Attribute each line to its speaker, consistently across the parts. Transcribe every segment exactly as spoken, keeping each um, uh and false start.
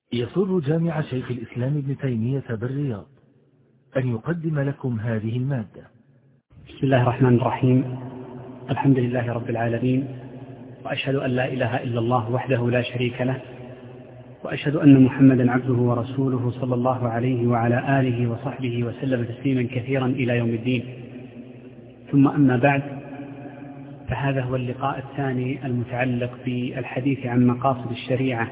Speaker 1: يسر جامع شيخ الإسلام ابن تيمية بالرياض أن يقدم لكم هذه المادة.
Speaker 2: بسم الله الرحمن الرحيم. الحمد لله رب العالمين، وأشهد أن لا إله إلا الله وحده لا شريك له، وأشهد أن محمدا عبده ورسوله صلى الله عليه وعلى آله وصحبه وسلم تسليما كثيرا إلى يوم الدين. ثم أما بعد، فهذا هو اللقاء الثاني المتعلق بالحديث عن مقاصد الشريعة.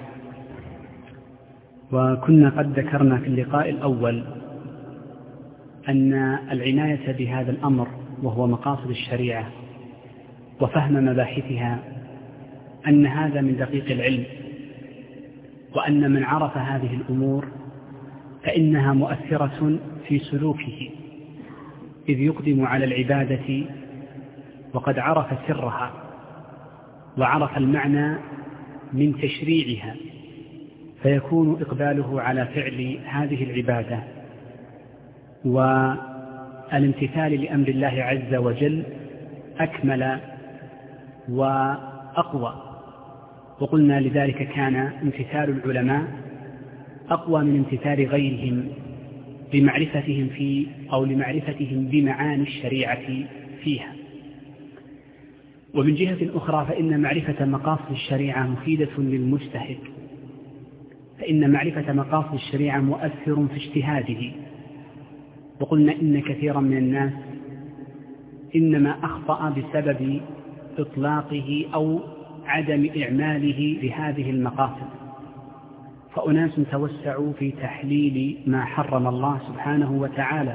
Speaker 2: وكنا قد ذكرنا في اللقاء الأول أن العناية بهذا الأمر وهو مقاصد الشريعة وفهم مباحثها أن هذا من دقيق العلم، وأن من عرف هذه الأمور فإنها مؤثرة في سلوكه، إذ يقدم على العبادة وقد عرف سرها وعرف المعنى من تشريعها، فيكون إقباله على فعل هذه العبادة والامتثال لأمر الله عز وجل أكمل وأقوى. وقلنا لذلك كان امتثال العلماء أقوى من امتثال غيرهم لمعرفتهم في أو لمعرفتهم بمعاني الشريعة فيها. ومن جهة أخرى فإن معرفة مقاصد الشريعة مفيدة للمجتهد، فإن معرفة مقاصد الشريعة مؤثر في اجتهاده. وقلنا إن كثيرا من الناس إنما أخطأ بسبب إطلاقه أو عدم إعماله لهذه المقاصد، فأناس توسعوا في تحليل ما حرم الله سبحانه وتعالى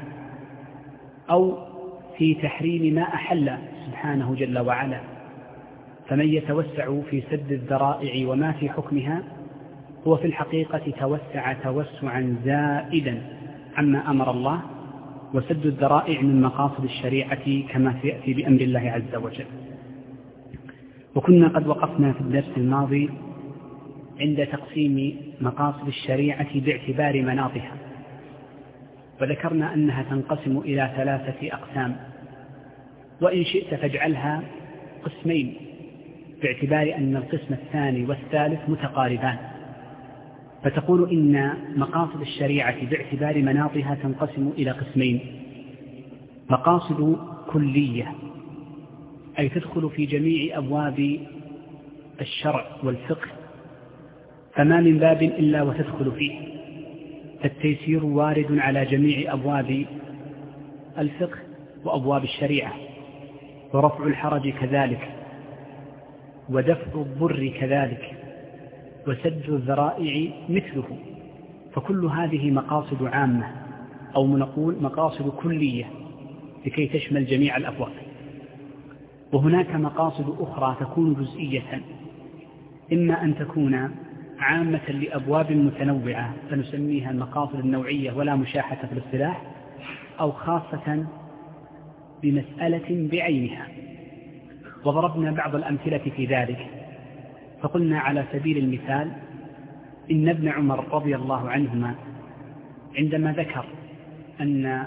Speaker 2: أو في تحريم ما أحل سبحانه جل وعلا، فمن يتوسع في سد الذرائع وما في حكمها هو في الحقيقة توسع توسعا زائدا عما أمر الله، وسد الذرائع من مقاصد الشريعة كما سيأتي بأمر الله عز وجل. وكنا قد وقفنا في الدرس الماضي عند تقسيم مقاصد الشريعة باعتبار مناطها، وذكرنا أنها تنقسم إلى ثلاثة أقسام، وإن شئت فاجعلها قسمين باعتبار أن القسم الثاني والثالث متقاربان، فتقول إن مقاصد الشريعة باعتبار مناطها تنقسم إلى قسمين: مقاصد كلية، أي تدخل في جميع أبواب الشرع والفقه، فما من باب إلا وتدخل فيه، فالتيسير وارد على جميع أبواب الفقه وأبواب الشريعة، ورفع الحرج كذلك، ودفع الضر كذلك، وسد الذرائع مثله. فكل هذه مقاصد عامة أو نقول مقاصد كلية لكي تشمل جميع الأبواب. وهناك مقاصد أخرى تكون جزئية، إما أن تكون عامة لأبواب متنوعة فنسميها المقاصد النوعية ولا مشاحة في الاصطلاح، أو خاصة بمسألة بعينها. وضربنا بعض الأمثلة في ذلك، فقلنا على سبيل المثال إن ابن عمر رضي الله عنهما عندما ذكر أن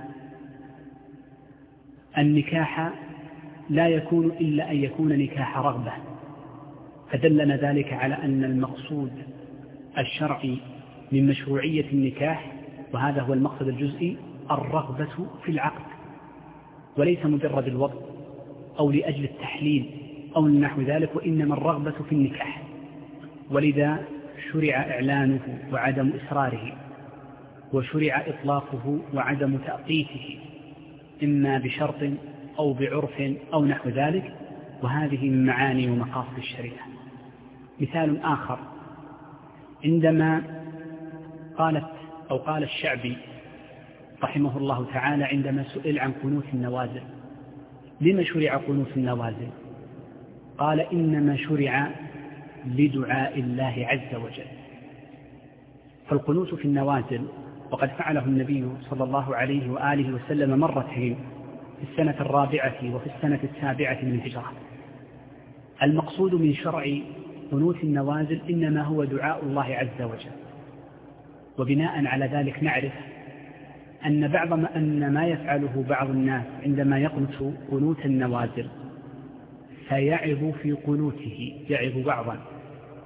Speaker 2: النكاح لا يكون إلا أن يكون نكاح رغبة، فدلنا ذلك على أن المقصود الشرعي من مشروعية النكاح، وهذا هو المقصد الجزئي، الرغبة في العقد، وليس مجرد الوضع أو لأجل التحليل أو نحو ذلك، وإنما الرغبة في النكاح. ولذا شرع إعلانه وعدم إسراره، وشرع إطلاقه وعدم تأقيته، إما بشرط أو بعرف أو نحو ذلك، وهذه من معاني ومقاصد الشريعة. مثال آخر، عندما قالت أو قال الشعبي رحمه الله تعالى عندما سئل عن قنوت النوازل: لما شرع قنوت النوازل؟ قال: إنما شرع لدعاء الله عز وجل. فالقنوت في النوازل وقد فعله النبي صلى الله عليه وآله وسلم مرتين، في السنة الرابعة وفي السنة السابعة من الهجرة. المقصود من شرع قنوت النوازل إنما هو دعاء الله عز وجل. وبناء على ذلك نعرف أن بعض ما, أن ما يفعله بعض الناس عندما يقنت قنوت النوازل فيعظ في قنوته، يعظ بعضا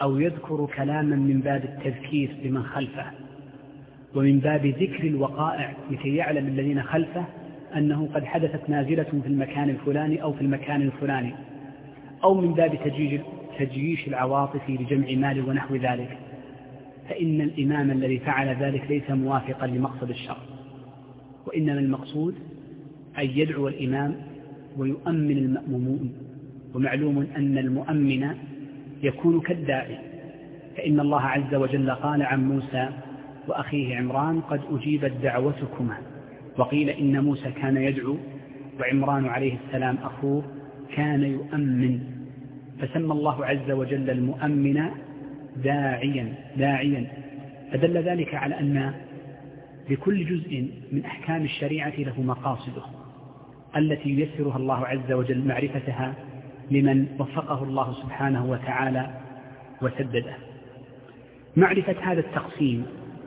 Speaker 2: أو يذكر كلاما من باب التذكير لمن خلفه ومن باب ذكر الوقائع لكي يعلم الذين خلفه أنه قد حدثت نازلة في المكان الفلاني أو في المكان الفلاني، أو من باب تجييش العواطف لجمع مال ونحو ذلك، فإن الإمام الذي فعل ذلك ليس موافقا لمقصد الشرع، وإنما المقصود أن يدعو الإمام ويؤمن المأمومون. ومعلوم أن المؤمن يكون كالداعي، فإن الله عز وجل قال عن موسى وأخيه عمران قد أجيبت دعوتكما، وقيل إن موسى كان يدعو وعمران عليه السلام أخوه كان يؤمن، فسمى الله عز وجل المؤمن داعيا داعيا فدل ذلك على أن لكل جزء من أحكام الشريعة له مقاصده التي ييسرها الله عز وجل معرفتها لمن وفقه الله سبحانه وتعالى وسدده. معرفة هذا التقسيم،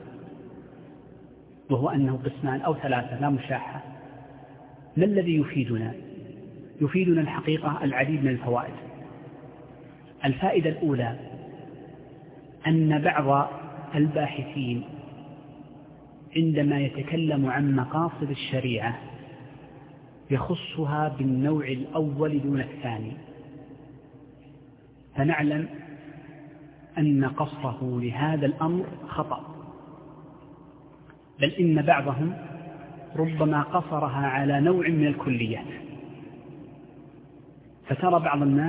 Speaker 2: وهو أنه قسمان أو ثلاثة لا مشاحة، ما الذي يفيدنا؟ يفيدنا الحقيقة العديد من الفوائد. الفائدة الأولى أن بعض الباحثين عندما يتكلم عن مقاصد الشريعة يخصها بالنوع الأول دون الثاني، فنعلم أن قصره لهذا الأمر خطأ، بل إن بعضهم ربما قصرها على نوع من الكليات. فترى بعض الناس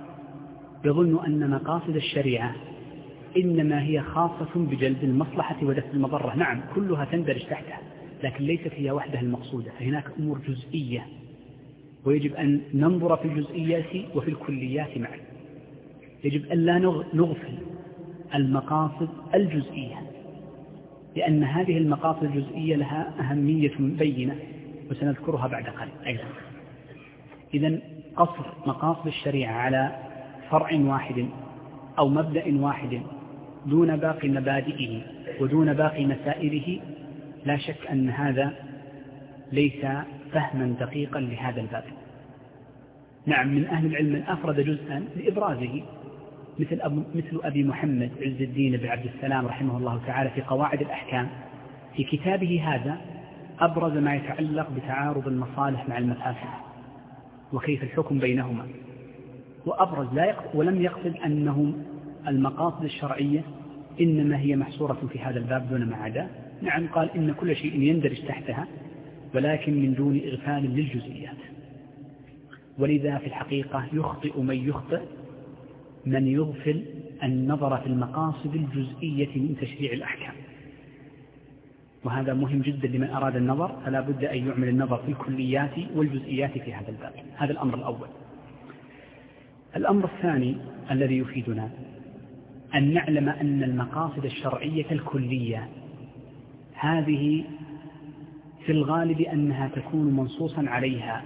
Speaker 2: يظن أن مقاصد الشريعة إنما هي خاصة بجلب المصلحة ودفع المضرة. نعم، كلها تندرج تحتها، لكن ليست هي وحدها المقصودة، فهناك أمور جزئية ويجب أن ننظر في الجزئيات وفي الكليات معا. يجب أن لا نغفل المقاصد الجزئية، لأن هذه المقاصد الجزئية لها أهمية بينة وسنذكرها بعد قليل أيضا. إذن قصر مقاصد الشريعة على فرع واحد أو مبدأ واحد دون باقي مبادئه ودون باقي مسائله لا شك أن هذا ليس فهما دقيقا لهذا الباب. نعم، من أهل العلم من أفرد جزءا لإبرازه مثل, أبو مثل أبي محمد عز الدين بن عبد السلام رحمه الله تعالى في قواعد الأحكام، في كتابه هذا أبرز ما يتعلق بتعارض المصالح مع المفاسد وكيف الحكم بينهما، وأبرز لا يقصد ولم يقصد أنه المقاصد الشرعية إنما هي محصورة في هذا الباب دون ما عدا. نعم، قال إن كل شيء يندرج تحتها ولكن من دون إغفال للجزئيات. ولذا في الحقيقة يخطئ من يخطئ من يغفل النظر في المقاصد الجزئية من تشريع الأحكام، وهذا مهم جدا لمن أراد النظر، فلا بد أن يعمل النظر في الكليات والجزئيات في هذا الباب. هذا الأمر الأول. الأمر الثاني الذي يفيدنا أن نعلم أن المقاصد الشرعية الكلية هذه في الغالب أنها تكون منصوصا عليها،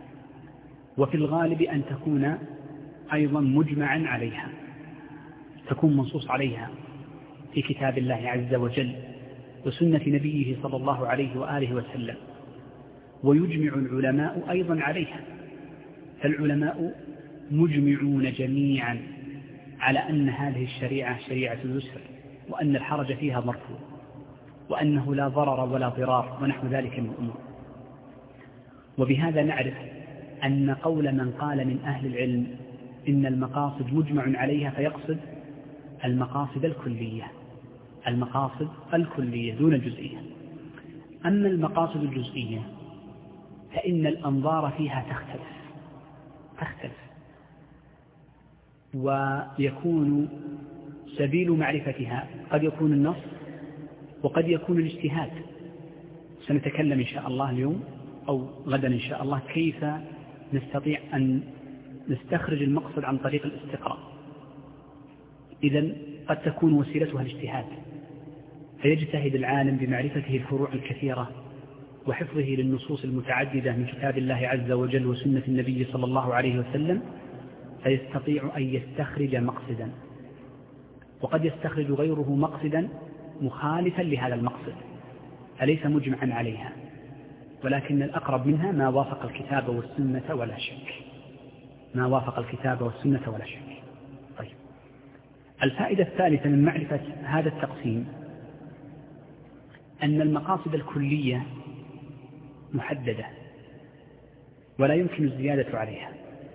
Speaker 2: وفي الغالب أن تكون أيضا مجمعا عليها، تكون منصوص عليها في كتاب الله عز وجل وسنة نبيه صلى الله عليه وآله وسلم، ويجمع العلماء أيضا عليها. فالعلماء مجمعون جميعا على أن هذه الشريعة شريعة يسر، وأن الحرج فيها مرفوع، وأنه لا ضرر ولا ضرار ونحو ذلك من الأمور. وبهذا نعرف أن قول من قال من أهل العلم إن المقاصد مجمع عليها فيقصد المقاصد الكلية، المقاصد الكلية دون الجزئية. أما المقاصد الجزئية فإن الأنظار فيها تختلف تختلف ويكون سبيل معرفتها قد يكون النص وقد يكون الاجتهاد. سنتكلم إن شاء الله اليوم أو غدا إن شاء الله كيف نستطيع أن نستخرج المقصد عن طريق الاستقراء. إذن قد تكون وسيلتها الاجتهاد، فيجتهد العالم بمعرفته الفروع الكثيرة وحفظه للنصوص المتعددة من كتاب الله عز وجل وسنة النبي صلى الله عليه وسلم، فيستطيع أن يستخرج مقصدا، وقد يستخرج غيره مقصدا مخالفا لهذا المقصد فليس مجمعا عليها، ولكن الأقرب منها ما وافق الكتاب والسنة ولا شك، ما وافق الكتاب والسنة ولا شك. طيب، الفائدة الثالثة من معرفة هذا التقسيم أن المقاصد الكلية محددة ولا يمكن الزيادة عليها،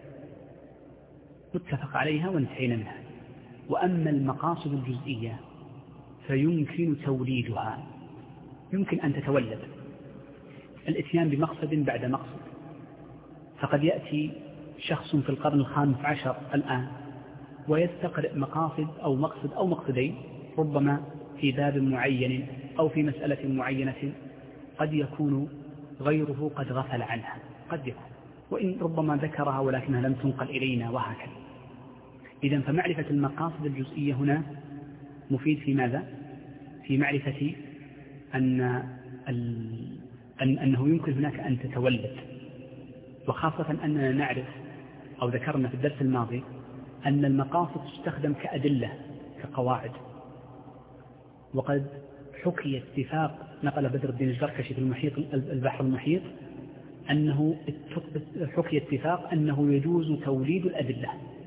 Speaker 2: متفق عليها وانتهينا منها. وأما المقاصد الجزئية فيمكن توليدها، يمكن أن تتولد الاتيان بمقصد بعد مقصد. فقد يأتي شخص في القرن الخامس عشر الآن ويستقرئ مقاصد أو مقصد أو مقصدين، ربما في باب معين أو في مسألة معينة قد يكون غيره قد غفل عنها، قد يكون، وإن ربما ذكرها ولكنها لم تنقل إلينا وهكذا. إذن فمعرفة المقاصد الجزئية هنا مفيد في ماذا؟ في معرفة أن أن أنه يمكن هناك أن تتولد، وخاصة أننا نعرف أو ذكرنا في الدرس الماضي أن المقاصد تستخدم كأدلة كقواعد. وقد حكي اتفاق، نقل بدر الدين الزركشي في المحيط البحر المحيط أنه حكي اتفاق أنه يجوز توليد الأدلة،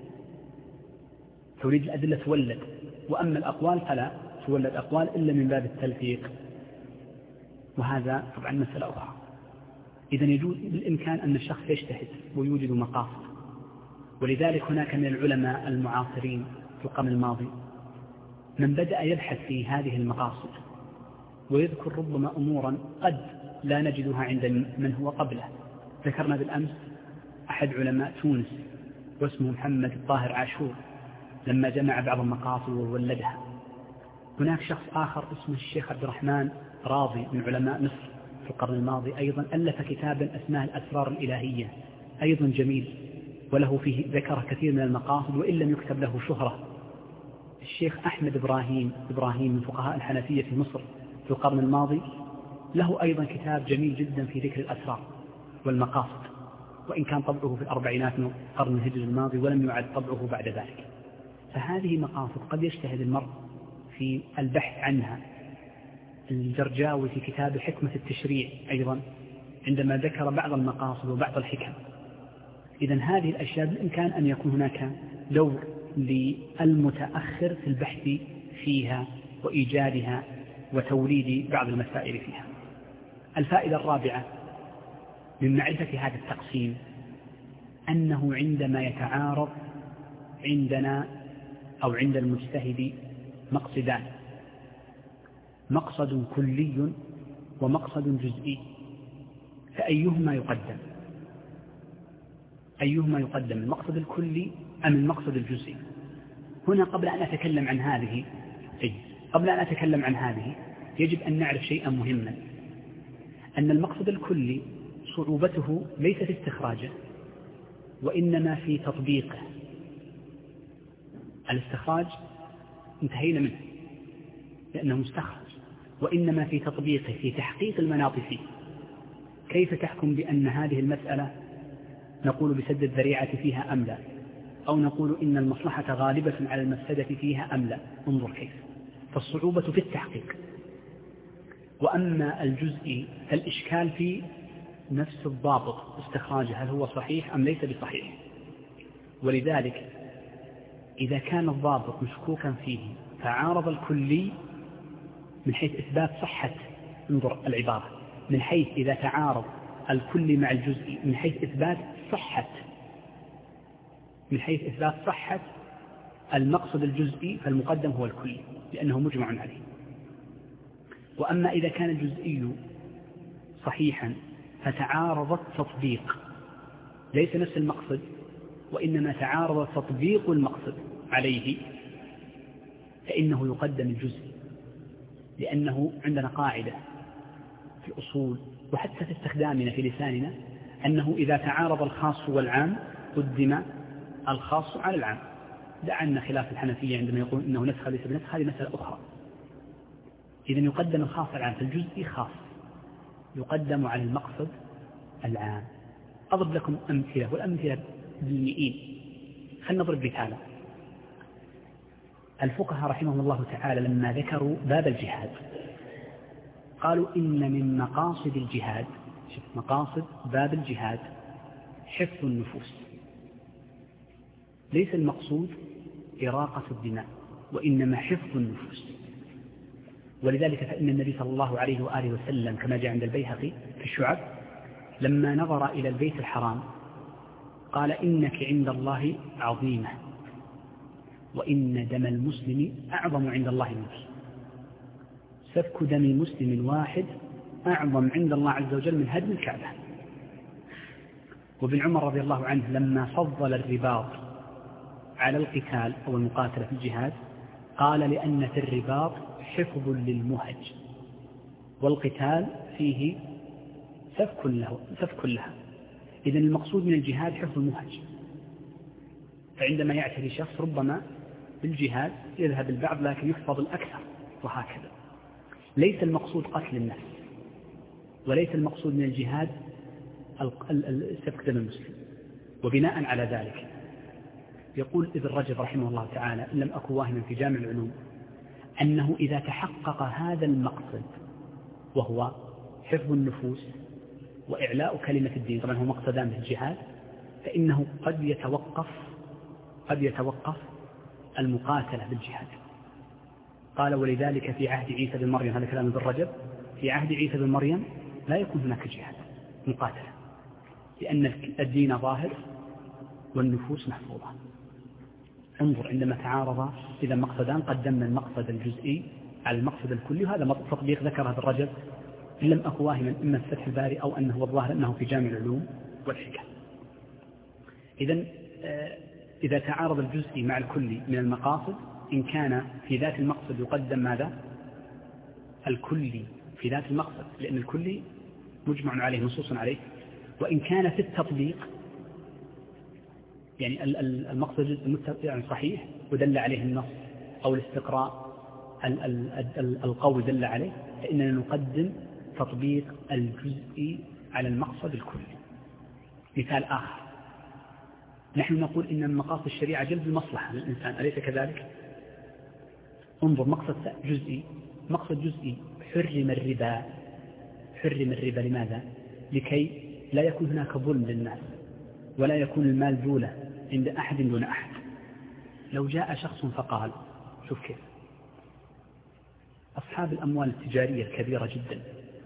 Speaker 2: توليد الأدلة تولد، وأما الأقوال فلا تولد أقوال إلا من باب التلفيق، وهذا طبعا مسألة أخرى. إذن يجوز بالإمكان أن الشخص يجتهد ويوجد مقاصد. ولذلك هناك من العلماء المعاصرين في القرن الماضي من بدأ يبحث في هذه المقاصد ويذكر ربما أمورا قد لا نجدها عند من هو قبله. ذكرنا بالأمس أحد علماء تونس واسمه محمد الطاهر عاشور لما جمع بعض المقاصد وولدها. هناك شخص آخر اسمه الشيخ عبد الرحمن راضي من علماء مصر في القرن الماضي أيضا ألف كتابا اسمه الأسرار الإلهية، أيضا جميل وله فيه ذكر كثير من المقاصد وإن لم يكتب له شهرة. الشيخ أحمد إبراهيم إبراهيم من فقهاء الحنفية في مصر في القرن الماضي له أيضا كتاب جميل جدا في ذكر الأسرار والمقاصد، وإن كان طبعه في الأربعينات من القرن الهجري الماضي ولم يعد طبعه بعد ذلك. فهذه مقاصد قد يجتهد المرء في البحث عنها. الجرجاوي في كتاب حكمة التشريع أيضا عندما ذكر بعض المقاصد وبعض الحكم. إذن هذه الأشياء بالإمكان أن يكون هناك دور للمتأخر في البحث فيها وإيجادها وتوليد بعض المسائل فيها. الفائدة الرابعة من معرفة هذا التقسيم أنه عندما يتعارض عندنا أو عند المجتهد مقصدان، مقصد كلي ومقصد جزئي، فأيهما يقدم؟ أيهما يقدم، المقصد الكلي أم المقصد الجزئي؟ هنا قبل أن أتكلم عن هذه أي قبل أن أتكلم عن هذه يجب أن نعرف شيئا مهما، أن المقصد الكلي صعوبته ليس في استخراجه وإنما في تطبيقه. الاستخراج انتهينا منه لأنه مستخرج، وإنما في تطبيقه، في تحقيق المناط فيه. كيف تحكم بأن هذه المسألة نقول بسد الذريعة فيها أم لا، أو نقول إن المصلحة غالبة على المفسدة فيها أم لا؟ انظر كيف. فالصعوبة في التحقيق. وأما الجزئي فالإشكال في نفس الضابط استخراجه، هل هو صحيح أم ليس بصحيح. ولذلك إذا كان الضابط مشكوكا فيه فعارض الكلي من حيث إثبات صحة، انظر العبارة، من حيث إذا تعارض الكلي مع الجزئي من حيث إثبات صحة من حيث إثبات صحة المقصد الجزئي فالمقدم هو الكلي لأنه مجمع عليه. وأما إذا كان الجزئي صحيحا فتعارض التطبيق، ليس نفس المقصد وإنما تعارض تطبيق المقصد عليه، فإنه يقدم الجزئي، لأنه عندنا قاعدة في الأصول وحتى في استخدامنا في لساننا أنه إذا تعارض الخاص والعام قدم الخاص على العام. دعنا خلاف الحنفية عندما يقول إنه نسخ ليس بنسخ، هذه مسألة أخرى. إذن يقدم الخاص على العام، فالجزئي خاص يقدم على المقصد العام. أضرب لكم أمثلة، والأمثلة بالمئين. خلنا نضرب مثالا. الفقهاء رحمهم الله تعالى لما ذكروا باب الجهاد قالوا إن من مقاصد الجهاد، شوف مقاصد باب الجهاد، حفظ النفوس. ليس المقصود إراقة الدماء، وإنما حفظ النفوس. ولذلك فإن النبي صلى الله عليه وآله وسلم كما جاء عند البيهقي في الشعب لما نظر إلى البيت الحرام قال إنك عند الله عظيمة وإن دم المسلم أعظم عند الله منك. سفك دم مسلم واحد أعظم عند الله عز وجل من هدم الكعبة. وابن عمر رضي الله عنه لما فضل الرباط على القتال أو المقاتلة في الجهاد قال لأن في الرباط حفظ للمهج والقتال فيه سفك له سفك لها. إذن المقصود من الجهاد حفظ المهج. فعندما يعتري شخص ربما بالجهاد يذهب البعض لكن يحفظ الأكثر وهكذا. ليس المقصود قتل النفس وليس المقصود من الجهاد سفك دم المسلم. وبناء على ذلك يقول ابن رجب رحمه الله تعالى إن لم أكن واهما في جامع العلوم أنه إذا تحقق هذا المقصد وهو حفظ النفوس وإعلاء كلمة الدين، طبعا هو مقصدان في الجهاد، فإنه قد يتوقف قد يتوقف المقاتلة بالجهاد. قال ولذلك في عهد عيسى بن مريم، هذا كلام ابن رجب، في عهد عيسى بن مريم لا يكون هناك جهاد مقاتلة لأن الدين ظاهر والنفوس محفوظة. انظر عندما تعارض إذا مقصدان قدمنا المقصد الجزئي على المقصد الكلي، وهذا تطبيق ذكره ابن رجب إن لم أكن واهما إما في فتح الباري أو أنه الظاهر أنه في جامع العلوم والحكم. إذن إذا تعارض الجزئي مع الكلي من المقاصد إن كان في ذات المقصد يقدم ماذا؟ الكلي في ذات المقصد لأن الكلي مجمع عليه نصوص عليه. وإن كان في التطبيق يعني المقصد يعني صحيح ودل عليه النص أو الاستقراء القوي دل عليه فإننا نقدم تطبيق الجزئي على المقصد الكلي. مثال آخر، نحن نقول إن من مقاصد الشريعة جلب المصلحة للإنسان، أليس كذلك؟ انظر مقصد جزئي مقصد جزئي حرم الربا حرم الربا لماذا؟ لكي لا يكون هناك ظلم للناس ولا يكون المال دولة عند أحد دون أحد. لو جاء شخص فقال شوف كيف أصحاب الأموال التجارية الكبيرة جدا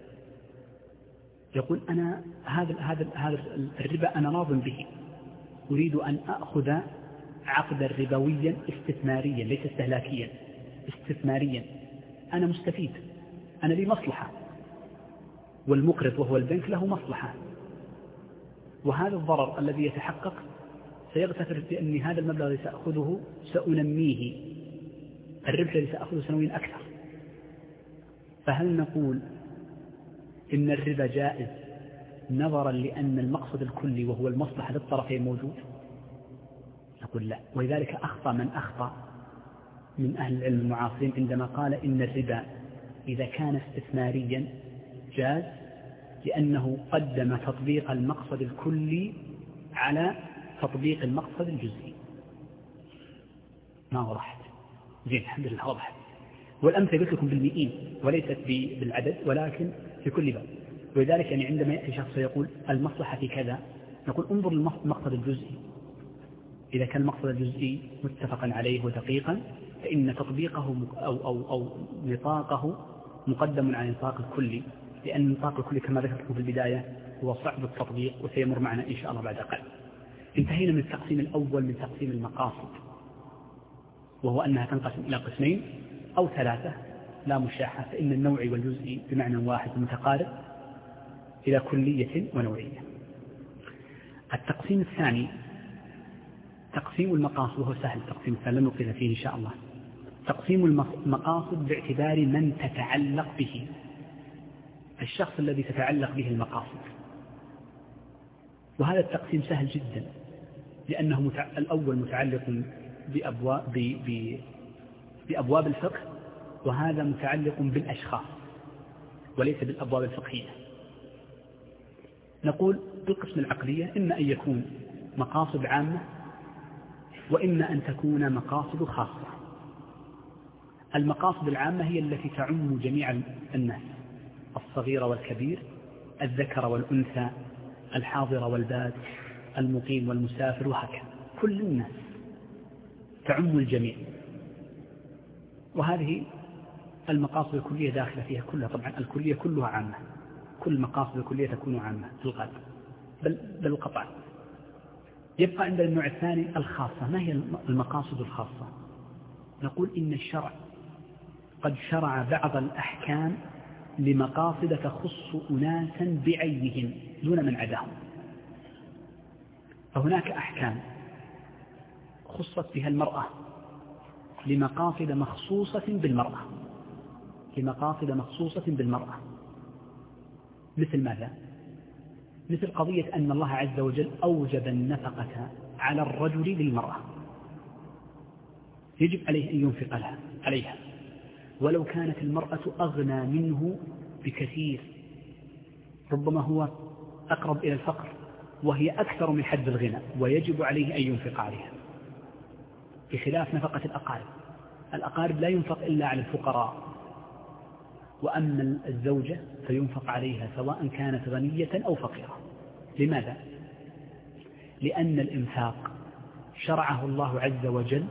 Speaker 2: يقول أنا هذا هذا هذا الربا أنا راض به، أريد أن أخذ عقدا ربويا استثماريا ليس استهلاكيا، استثماريا، أنا مستفيد، أنا لي مصلحة، والمقرض وهو البنك له مصلحة، وهذا الضرر الذي يتحقق سيغتفر بأن هذا المبلغ الذي سأخذه سأنميه، الربح الذي سأخذه سنويا أكثر. فهل نقول إن الربا جائز نظرا لأن المقصد الكلي وهو المصلحة للطرفين موجود؟ نقول لا. ولذلك أخطأ من أخطأ من أهل العلم المعاصرين عندما قال إن الربا إذا كان استثماريا جاز لأنه قدم تطبيق المقصد الكلي على تطبيق المقصد الجزئي. ما وضحت؟ زين الحمد لله وضحت. والأمثلة قلت لكم بالمئين وليست بالعدد ولكن في كل باب. ولذلك يعني عندما يأتي شخص يقول المصلحة في كذا نقول انظر للمقصد الجزئي، إذا كان المقصد الجزئي متفقا عليه ودقيقا فإن تطبيقه أو, أو, أو نطاقه مقدم على نطاق الكلي، لأن النطاق الكلي كما ذكرت في البداية هو صعب التطبيق وسيمر معنا إن شاء الله بعد قليل. انتهينا من التقسيم الأول من تقسيم المقاصد، وهو أنها تنقسم إلى قسمين أو ثلاثة لا مشاحة، فإن النوعي والجزئي بمعنى واحد متقارب إلى كلية ونوعية. التقسيم الثاني تقسيم المقاصد، وهو سهل التقسيم الثاني لن نطيل فيه إن شاء الله. تقسيم المقاصد باعتبار من تتعلق به، الشخص الذي تتعلق به المقاصد. وهذا التقسيم سهل جدا لأنه متع... الأول متعلق بأبواب, ب... ب... بأبواب الفقه، وهذا متعلق بالأشخاص وليس بالأبواب الفقهية. نقول بالقسم العقلية إما أن يكون مقاصد عامة وإما أن تكون مقاصد خاصة. المقاصد العامة هي التي تعم جميع الناس، الصغير والكبير، الذكر والأنثى، الحاضر والباد، المقيم والمسافر، وهكذا كل الناس تعم الجميع. وهذه المقاصد الكلية داخلة فيها كلها. طبعا الكلية كلها عامة، كل مقاصد الكلية تكون عامة في الغالب بل بالقطع. يبقى عند النوع الثاني الخاصة. ما هي المقاصد الخاصة؟ نقول إن الشرع قد شرع بعض الأحكام لمقاصد تخص أناسا بعينهم دون من عداهم. فهناك أحكام خصت بها المرأة لمقاصد مخصوصة بالمرأة، لمقاصد مخصوصة بالمرأة. مثل ماذا؟ مثل قضية أن الله عز وجل أوجب النفقة على الرجل للمرأة، يجب عليه أن ينفق لها عليها، ولو كانت المرأة أغنى منه بكثير، ربما هو أقرب إلى الفقر وهي أكثر من حد الغنى، ويجب عليه أن ينفق عليها، بخلاف نفقة الأقارب. الأقارب لا ينفق إلا على الفقراء، وأما الزوجة فينفق عليها سواء كانت غنية أو فقيرة. لماذا؟ لأن الإنفاق شرعه الله عز وجل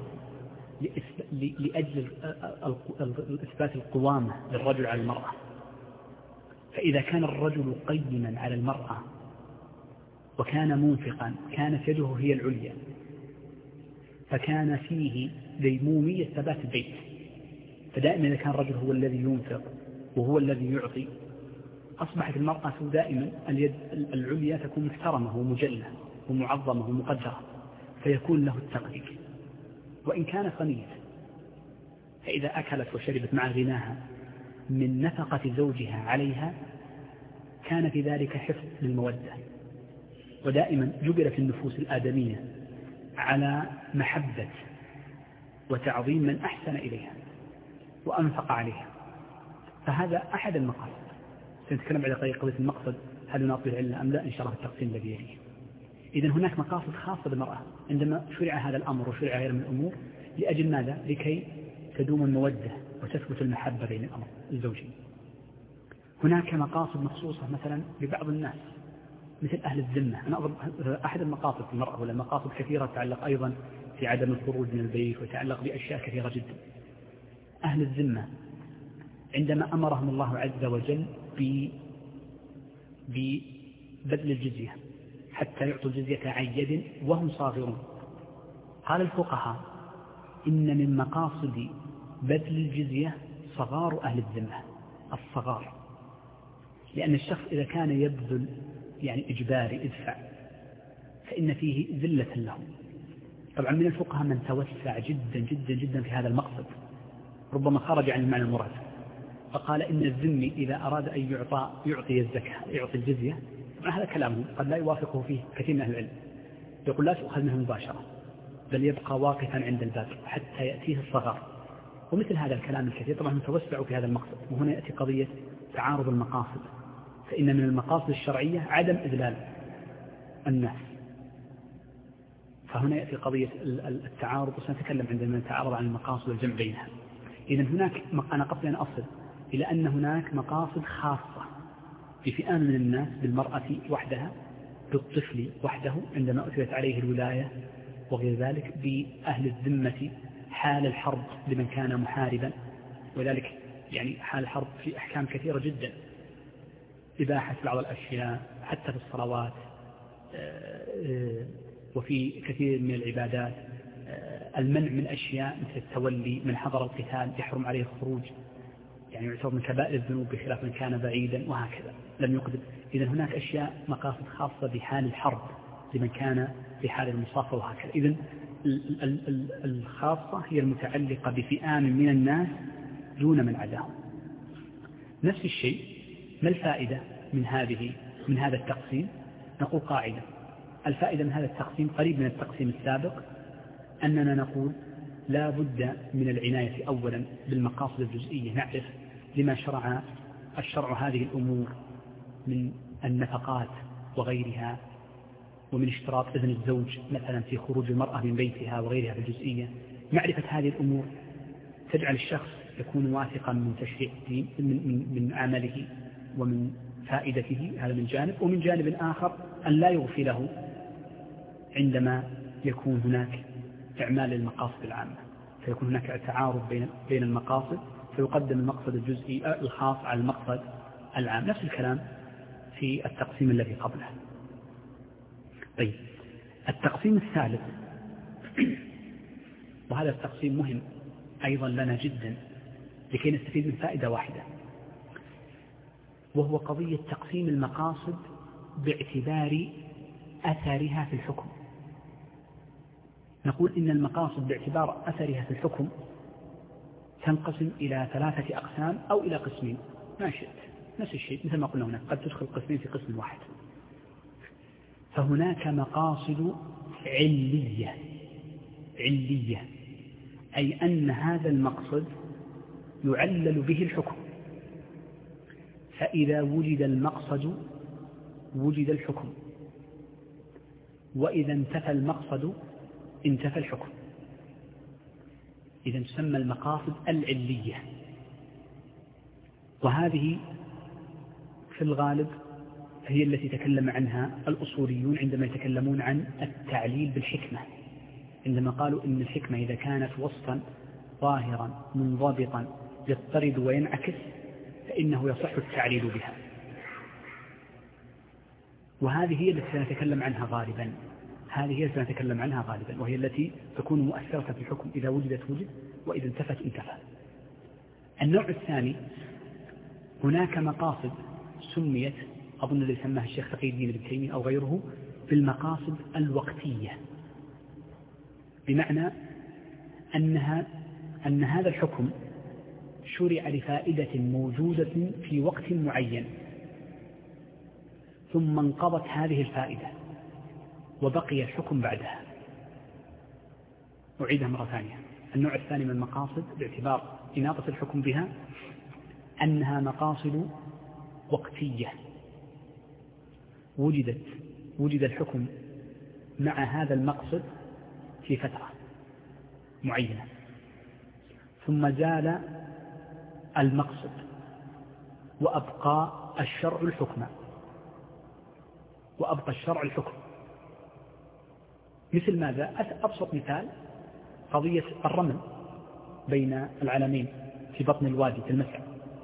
Speaker 2: لأجل إثبات القوامة للرجل على المرأة. فإذا كان الرجل قيما على المرأة وكان منفقا كانت يده هي العليا، فكان فيه ديمومية ثبات البيت. فدائما إذا كان الرجل هو الذي ينفق وهو الذي يعطي، أصبحت المرأة دائما اليد العليا تكون محترمة ومجلة ومعظمة ومقدرة، فيكون له التقدير وإن كانت غنية. فإذا أكلت وشربت مع غناها من نفقة زوجها عليها كان في ذلك حفظ للمودة. ودائما جبلت النفوس الآدمية على محبة وتعظيم من أحسن إليها وأنفق عليها. فهذا أحد المقاصد. سنتكلم على قضية المقصد، هل ناطل العلة أم لا إن شاء الله التقسيم الذي يليه. إذن هناك مقاصد خاصة بالمرأة عندما شرع هذا الأمر وشرع غيره من الأمور. لأجل ماذا؟ لكي تدوم المودة وتثبت المحبة بين الأمر الزوجي. هناك مقاصد مخصوصة مثلا لبعض الناس مثل أهل الذمة. أنا أضرب أحد المقاصد في المرأة، ولا مقاصد كثيرة تتعلق أيضا في عدم الخروج من البيت وتعلق بأشياء كثيرة جدا. أهل الذمة عندما أمرهم الله عز وجل ببذل الجزية حتى يعطوا الجزية عن يد وهم صاغرون، قال الفقهاء إن من مقاصد بذل الجزية صغار أهل الذمة، الصغار، لأن الشخص إذا كان يبذل يعني إجباري ادفع فإن فيه ذلة له. طبعا من الفقهاء من توسع جدا جدا جدا في هذا المقصد، ربما خرج عن المعنى المراد، فقال إن الذمي إذا أراد أن يعطى يعطي الزكاة يعطي الجزية، هذا كلامه قد لا يوافقه فيه كثير من أهل العلم، يقول لا تؤخذ منه مباشرة بل يبقى واقفا عند الباب حتى يأتيه الصغار. ومثل هذا الكلام الكثير طبعا متوسع في هذا المقصد. وهنا يأتي قضية تعارض المقاصد، فإن من المقاصد الشرعية عدم إذلال الناس، فهنا يأتي قضية التعارض، وسنتكلم عندما نتعارض عن المقاصد والجمع بينها. إذن هناك أنا قبل أن أصل إلى أن هناك مقاصد خاصة بفئام من الناس، بالمرأة وحدها، بالطفل وحده عندما أثبت عليه الولاية وغير ذلك، بأهل الذمة حال الحرب لمن كان محاربا، وذلك يعني حال الحرب في أحكام كثيرة جدا، إباحة بعض الأشياء حتى في الصلوات وفي كثير من العبادات، المنع من أشياء مثل التولي، من حضر القتال يحرم عليه الخروج، يعني يعتبر من كبائر الذنوب بخلاف من كان بعيدا وهكذا لم يقدر. إذن هناك أشياء مقاصد خاصة بحال الحرب لمن كان في حال المصافة وهكذا. إذن الخاصة هي المتعلقة بفئام من الناس دون من عداهم. نفس الشيء، ما الفائدة من هذه من هذا التقسيم؟ نقول قاعدة: الفائدة من هذا التقسيم قريب من التقسيم السابق، أننا نقول لا بد من العناية أولا بالمقاصد الجزئية، نعرف لما شرع الشرع هذه الأمور من النفقات وغيرها، ومن اشتراط إذن الزوج مثلا في خروج المرأة من بيتها وغيرها في الجزئية. معرفة هذه الأمور تجعل الشخص يكون واثقا من تشريع الدين، من, من, من عمله ومن فائدته، هذا من جانب. ومن جانب آخر أن لا يغفله عندما يكون هناك إعمال المقاصد العامة. فيكون هناك تعارض بين بين المقاصد، فيقدم المقصد الجزئي الخاص على المقصد العام. نفس الكلام في التقسيم الذي قبله. طيب، التقسيم الثالث، وهذا التقسيم مهم أيضا لنا جدا لكي نستفيد من فائدة واحدة، وهو قضية تقسيم المقاصد باعتبار أثرها في الحكم. نقول إن المقاصد باعتبار أثرها في الحكم تنقسم إلى ثلاثة أقسام أو إلى قسمين، ما شئت، نفس الشيء مثل ما قلنا هناك، قد تدخل قسمين في قسم واحد. فهناك مقاصد علية، علية أي أن هذا المقصد يعلل به الحكم، فإذا وجد المقصد وجد الحكم، وإذا انتفى المقصد انتفى الحكم. إذا تسمى المقاصد العلية، وهذه في الغالب هي التي تكلم عنها الأصوليون عندما يتكلمون عن التعليل بالحكمة، عندما قالوا إن الحكمة إذا كانت وصفا ظاهرا منضبطا يضطرد وينعكس فإنه يصح التعليل بها. وهذه هي التي سنتكلم عنها غالبا، هذه هي التي سنتكلم عنها غالبا، وهي التي تكون مؤثرة في الحكم، إذا وجدت وجد، وإذا انتفت انتفى. النوع الثاني، هناك مقاصد سميت، أظن الذي سماها الشيخ تقي الدين ابن تيمية أو غيره، بالمقاصد الوقتية، بمعنى أنها أن هذا الحكم شرع لفائدة موجودة في وقت معين، ثم انقضت هذه الفائدة وبقي الحكم بعدها. أعيدها مرة ثانية. النوع الثاني من المقاصد باعتبار إناطة الحكم بها أنها مقاصد وقتية، وجدت وجد الحكم مع هذا المقصد في فترة معينة، ثم زال المقصد وأبقى الشرع الحكم، وأبقى الشرع الحكم. مثل ماذا؟ أبسط مثال قضية الرمل بين العلمين في بطن الوادي في المسعى.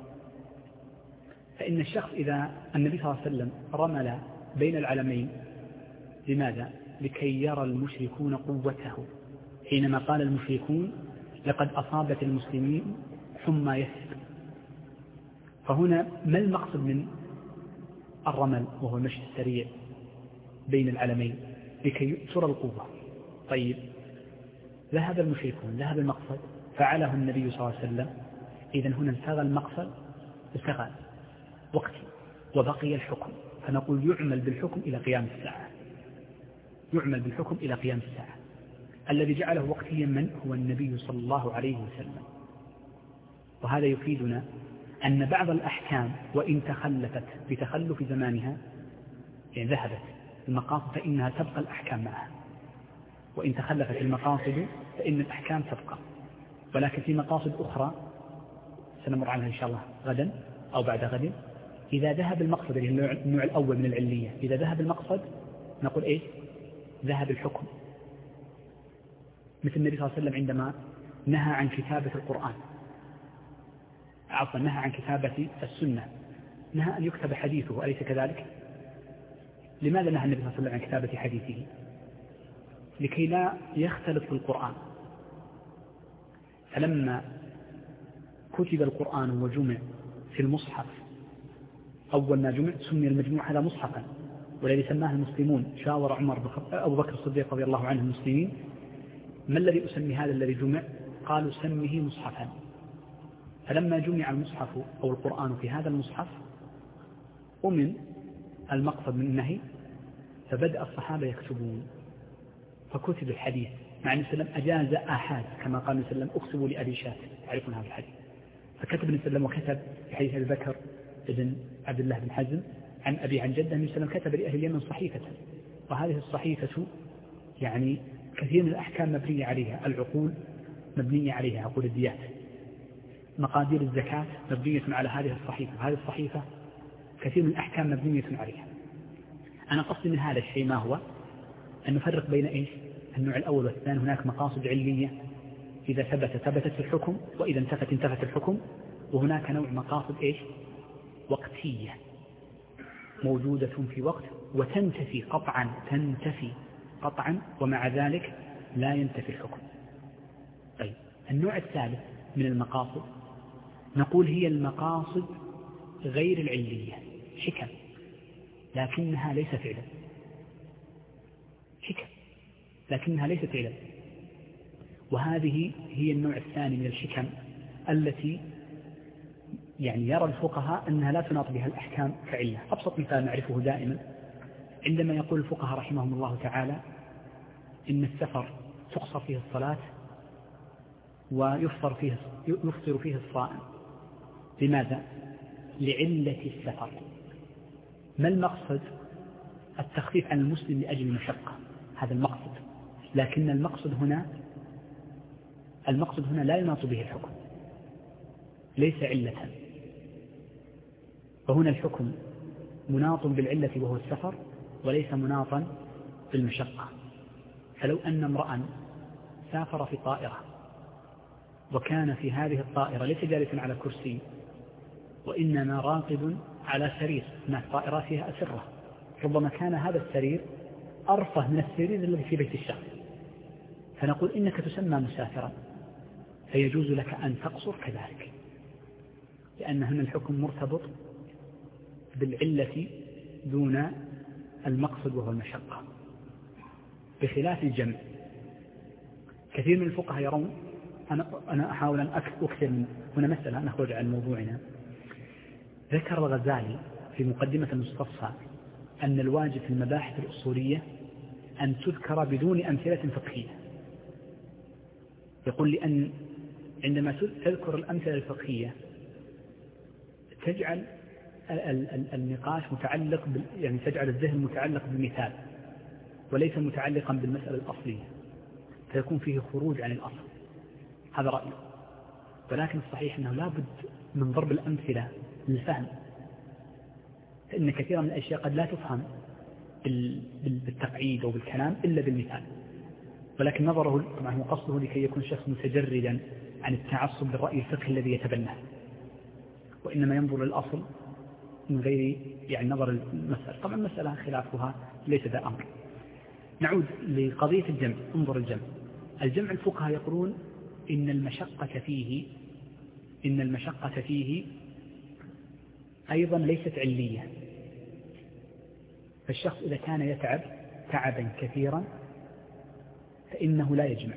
Speaker 2: فإن الشخص إذا النبي صلى الله عليه وسلم رمل بين العلمين، لماذا؟ لكي يرى المشركون قوته، حينما قال المشركون لقد أصابت المسلمين حمى يثرب. فهنا ما المقصد من الرمل وهو المشي السريع بين العلمين؟ لكي ترى القوة. طيب، ذهب المشركون، ذهب المقصد، فعله النبي صلى الله عليه وسلم، إذن هنا انتهى المقصد، انتهى وقتي وبقي الحكم. فنقول يعمل بالحكم إلى قيام الساعة، يعمل بالحكم إلى قيام الساعة. الذي جعله وقتيا من هو النبي صلى الله عليه وسلم. وهذا يفيدنا أن بعض الأحكام وإن تخلفت بتخلف زمانها، يعني ذهبت المقاصد فإنها تبقى الأحكام معها، وإن تخلفت المقاصد فإن الأحكام تبقى. ولكن في مقاصد أخرى سنمر عنها إن شاء الله غدا أو بعد غد، إذا ذهب المقصد، اللي هو النوع الأول من العلية، إذا ذهب المقصد نقول إيه؟ ذهب الحكم. مثل النبي صلى الله عليه وسلم عندما نهى عن كتابة القرآن، عفوا نهى عن كتابة السنة، نهى أن يكتب حديثه، أليس كذلك؟ لماذا نهى النبي صلى الله عليه وسلم عن كتابة حديثه؟ لكي لا يختلط في القرآن. فلما كتب القرآن وجمع في المصحف، أول ما جمع سمي المجموع هذا مصحفا، والذي سماه المسلمون، شاور عمر أبو بكر الصديق رضي الله عنه المسلمين، ما الذي أسمي هذا الذي جمع؟ قالوا سمه مصحفا. فلما جمع المصحف أو القرآن في هذا المصحف ومن المقصد من النهي، فبدأ الصحابة يكتبون، فكتب الحديث، مع أن النبي أجاز آحاد، كما قال النبي صلى الله عليه وسلم اكتبوا لأبي شات، تعرفون هذا الحديث. فكتب النبي صلى الله عليه وسلم، وكتب في حديث أبي بكر ابن عبد الله بن حزم عن أبي عن جده، النبي صلى الله عليه وسلم كتب لأهل اليمن صحيفة، وهذه الصحيفة يعني كثير من الأحكام مبنية عليها، العقول مبنية عليها، عقول الديات، مقادير الزكاة مبنية على هذه الصحيفة، هذه الصحيفة كثير من الأحكام مبنية عليها. أنا قصدي من هذا الشيء ما هو؟ أن نفرق بين إيش؟ النوع الأول والثاني. هناك مقاصد علية إذا ثبت ثبتت في الحكم، وإذا انتفت انتفت الحكم. وهناك نوع مقاصد إيش؟ وقتية موجودة في وقت وتنتفي قطعا، تنتفي قطعا ومع ذلك لا ينتفي الحكم. طيب النوع الثالث من المقاصد نقول هي المقاصد غير العلية، حكم لكنها ليست علم، حكم لكنها ليست علم. وهذه هي النوع الثاني من الحكم التي يعني يرى الفقهاء أنها لا تناط بها الأحكام كعلة. أبسط مثال نعرفه دائما عندما يقول الفقهاء رحمهم الله تعالى إن السفر تقصر فيه الصلاة ويفطر فيه, يفطر فيه الصائم. لماذا؟ لعلة السفر. ما المقصد؟ التخفيف عن المسلم لأجل المشقة، هذا المقصد. لكن المقصد هنا المقصد هنا لا يناط به الحكم، ليس علة. فهنا الحكم مناط بالعلة وهو السفر، وليس مناطا بالمشقة. فلو أن امرأ سافر في طائرة وكان في هذه الطائرة ليس جالسا على كرسي وإنما راقد على سرير، هناك طائرات فيها أسرة، ربما كان هذا السرير أرفه من السرير الذي في بيت الشخص، فنقول إنك تسمى مسافرا، فيجوز لك أن تقصر كذلك، لأن هنا الحكم مرتبط بالعلة دون المقصد وهو المشقة، بخلاف الجمع. كثير من الفقهاء يرون، أنا, أنا أحاول أن أكثر من هنا مسألة نخرج عن موضوعنا. ذكر الغزالي في مقدمة المستصفى أن الواجب في المباحث الأصولية أن تذكر بدون أمثلة فقهية. يقول لأن عندما تذكر الأمثلة الفقهية تجعل النقاش متعلق يعني تجعل الذهن متعلق بالمثال وليس متعلقا بالمسألة الأصلية، فيكون فيه خروج عن الأصل. هذا رأيه، ولكن الصحيح أنه لا بد من ضرب الأمثلة للفهم، فإن كثيرا من الأشياء قد لا تفهم بالتقعيد أو بالكلام إلا بالمثال. ولكن نظره طبعا هو قصده لكي يكون شخص متجردا عن التعصب للرأي الفقهي الذي يتبناه، وإنما ينظر للأصل من غير يعني نظر المسألة. طبعا المسألة خلافها ليس ذا أمر. نعود لقضية الجمع. انظر الجمع. الجمع الفقهاء يقولون إن المشقة فيه إن المشقة فيه أيضا ليست علية. فالشخص إذا كان يتعب تعبا كثيرا فإنه لا يجمع.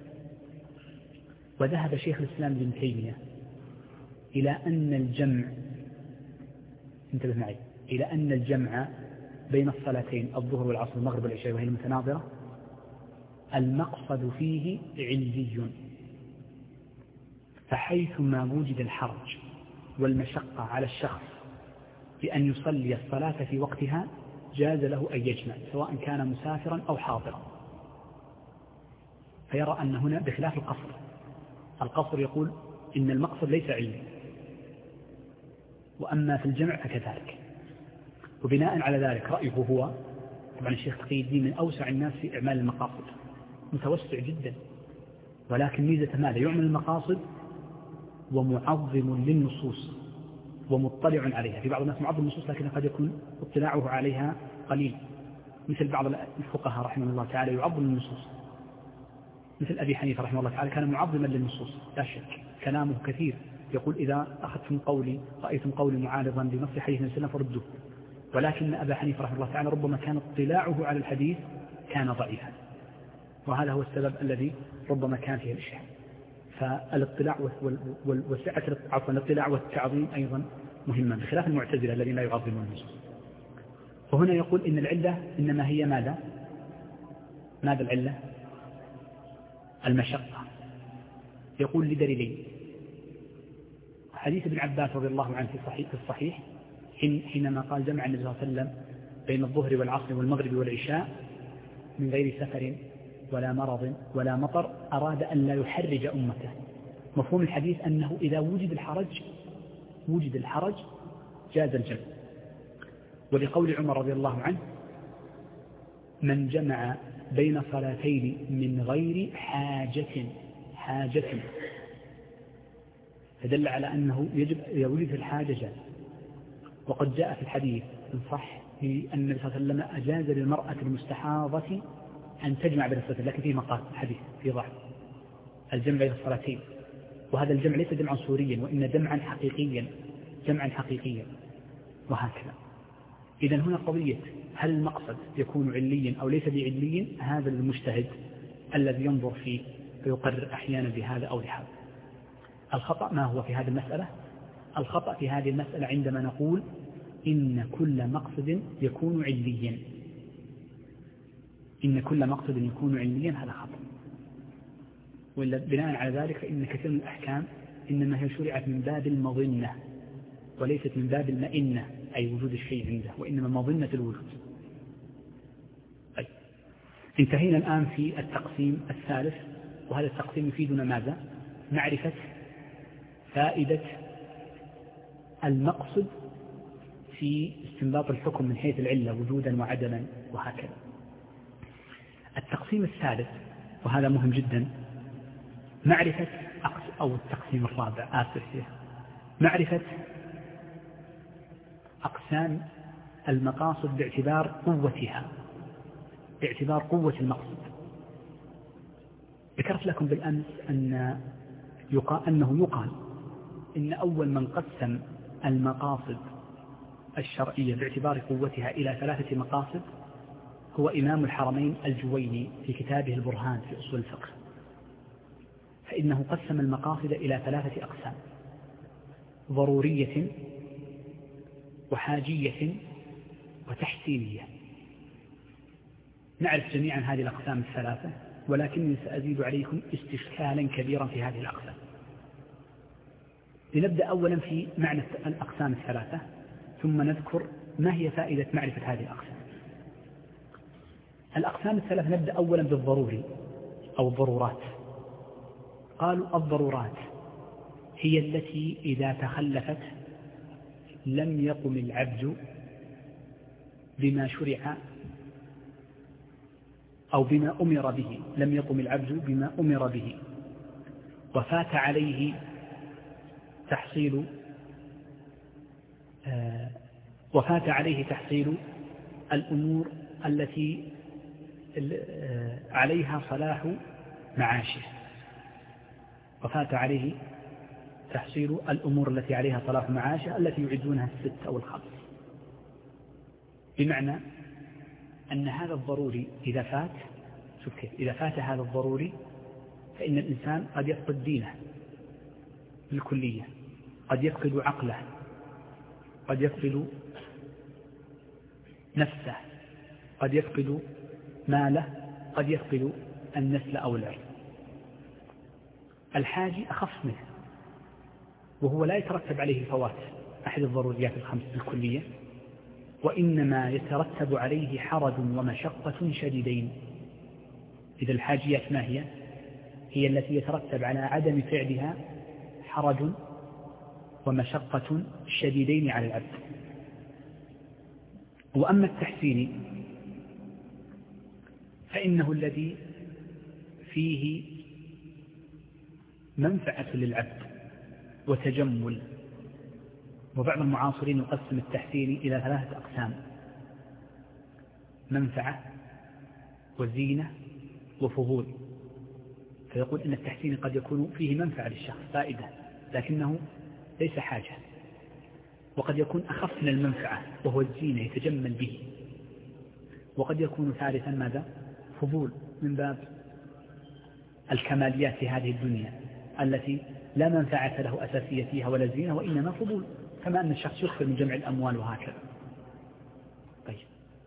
Speaker 2: وذهب شيخ الإسلام ابن تيمية إلى أن الجمع انتبه معي إلى أن الجمع بين الصلاتين الظهر والعصر والمغرب والعشاء وهي المتناظرة المقصد فيه علي، فحيث ما وجد الحرج والمشقة على الشخص بأن يصلي الصلاة في وقتها جاز له أن يجمع سواء كان مسافرا أو حاضرا. فيرى أن هنا بخلاف القصر، القصر يقول إن المقصد ليس علمي، وأما في الجمع فكذلك. وبناء على ذلك رأيه هو طبعا الشيخ تقي الدين من أوسع الناس في إعمال المقاصد، متوسع جدا، ولكن ميزة ماذا؟ يعمل المقاصد ومعظم للنصوص ومطلع عليها. في بعض الناس معظم النصوص لكن قد يكون اطلاعه عليها قليل، مثل بعض الفقهاء رحمه الله تعالى يعظم النصوص، مثل أبي حنيفة رحمه الله تعالى كان معظما للنصوص لا شك، كلامه كثير، يقول إذا أخذتم قولي رأيتم قولي معارضا بنص حديث النبي صلى الله عليه وسلم فردوه. ولكن أبا حنيفة رحمه الله تعالى ربما كان اطلاعه على الحديث كان ضعيفا، وهذا هو السبب الذي ربما كان فيه الإشكال. فالاطلاع والسعة عفوا الاطلاع والتعظيم أيضا مهما، بخلاف المعتزلة الذين لا يعظمون النصوص. وهنا يقول إن العلة إنما هي ماذا؟ ماذا العلة؟ المشقة. يقول لدليلين: حديث ابن عباس رضي الله عنه في الصحيح, في الصحيح حينما قال جمع النبي صلى الله عليه وسلم بين الظهر والعصر والمغرب والعشاء من غير سفر ولا مرض ولا مطر، أراد أن لا يحرج أمته. مفهوم الحديث أنه إذا وجد الحرج وجد الحرج جاز الجمع. ولقول عمر رضي الله عنه: من جمع بين صلاتين من غير حاجة حاجة، فدل على أنه يجب إذا وجدت الحاجة جاز. وقد جاء في الحديث الصح في أن النبي صلى الله عليه وسلم أجاز للمرأة المستحاضة أن تجمع بين الصلاتين، لكن فيه مقال حديث في ضعف الجمع بين الصلاتين، وهذا الجمع ليس جمعا صوريا وإن جمعا حقيقيا، جمعا حقيقيا، وهكذا. إذن هنا قضية هل المقصد يكون عليا أو ليس بعليا، هذا المجتهد الذي ينظر فيه فيقرر أحيانا بهذا أو بهذا. الخطأ ما هو في هذه المسألة؟ الخطأ في هذه المسألة عندما نقول إن كل مقصد يكون عليا، إن كل مقصد يكون عليا، هذا خطأ. وإلا بناء على ذلك فإن كثير من الأحكام إنما هي شرعت من باب المظنة وليست من باب المئنة، أي وجود الشيء عنده، وإنما مظنة الوجود. طيب، انتهينا الآن في التقسيم الثالث، وهذا التقسيم يفيدنا ماذا؟ معرفة فائدة المقصد في استنباط الحكم من حيث العلة وجودا وعدما وهكذا. التقسيم الثالث وهذا مهم جدا، معرفة أو التقسيم الرابع آسف فيه، معرفة أقسام المقاصد باعتبار قوتها، باعتبار قوة المقصد. ذكرت لكم بالأمس أن يقال أنه يقال إن أول من قسم المقاصد الشرعية باعتبار قوتها إلى ثلاثة مقاصد هو إمام الحرمين الجويني في كتابه البرهان في أصول الفقه، فإنه قسم المقاصد إلى ثلاثة أقسام: ضرورية وحاجية وتحسينية. نعرف جميعا هذه الأقسام الثلاثة، ولكنني سأزيد عليكم استشكالا كبيرا في هذه الأقسام. لنبدأ أولا في معنى الأقسام الثلاثة، ثم نذكر ما هي فائدة معرفة هذه الأقسام. الأقسام الثلاثة نبدأ أولا بالضروري أو الضرورات. قالوا الضرورات هي التي إذا تخلفت لم يقم العبد بما شرع أو بما أمر به، لم يقم العبد بما أمر به، وفات عليه تحصيل آه وفات عليه تحصيل الأمور التي آه عليها صلاح معاشه، وفات عليه تحصيل الأمور التي عليها صلاح معاشه التي يعدونها الست أو الخمس. بمعنى أن هذا الضروري إذا فات، شوف كيف، إذا فات هذا الضروري فإن الإنسان قد يفقد دينه بالكلية، قد يفقد عقله، قد يفقد نفسه، قد يفقد ماله، قد يفقد النسل أو العرض. الحاجي أخف منه، وهو لا يترتب عليه الفوات أحد الضروريات الخمس بالكلية، وإنما يترتب عليه حرج ومشقة شديدين. إذا الحاجيات ما هي؟ هي التي يترتب على عدم فعلها حرج ومشقة شديدين على العبد. وأما التحسين فإنه الذي فيه منفعة للعبد وتجمل. وبعض المعاصرين يقسم التحسين إلى ثلاثة أقسام: منفعة وزينة وفضول. فيقول إن التحسين قد يكون فيه منفعة للشخص، فائدة، لكنه ليس حاجة. وقد يكون أخف من المنفعة وهو الزينة يتجمل به. وقد يكون ثالثا ماذا؟ فضول، من باب الكماليات في هذه الدنيا التي لا منفعة له أساسية فيها ولا زينة، وإنما فضول، كما أن الشخص يخفر من جمع الأموال وهكذا. طيب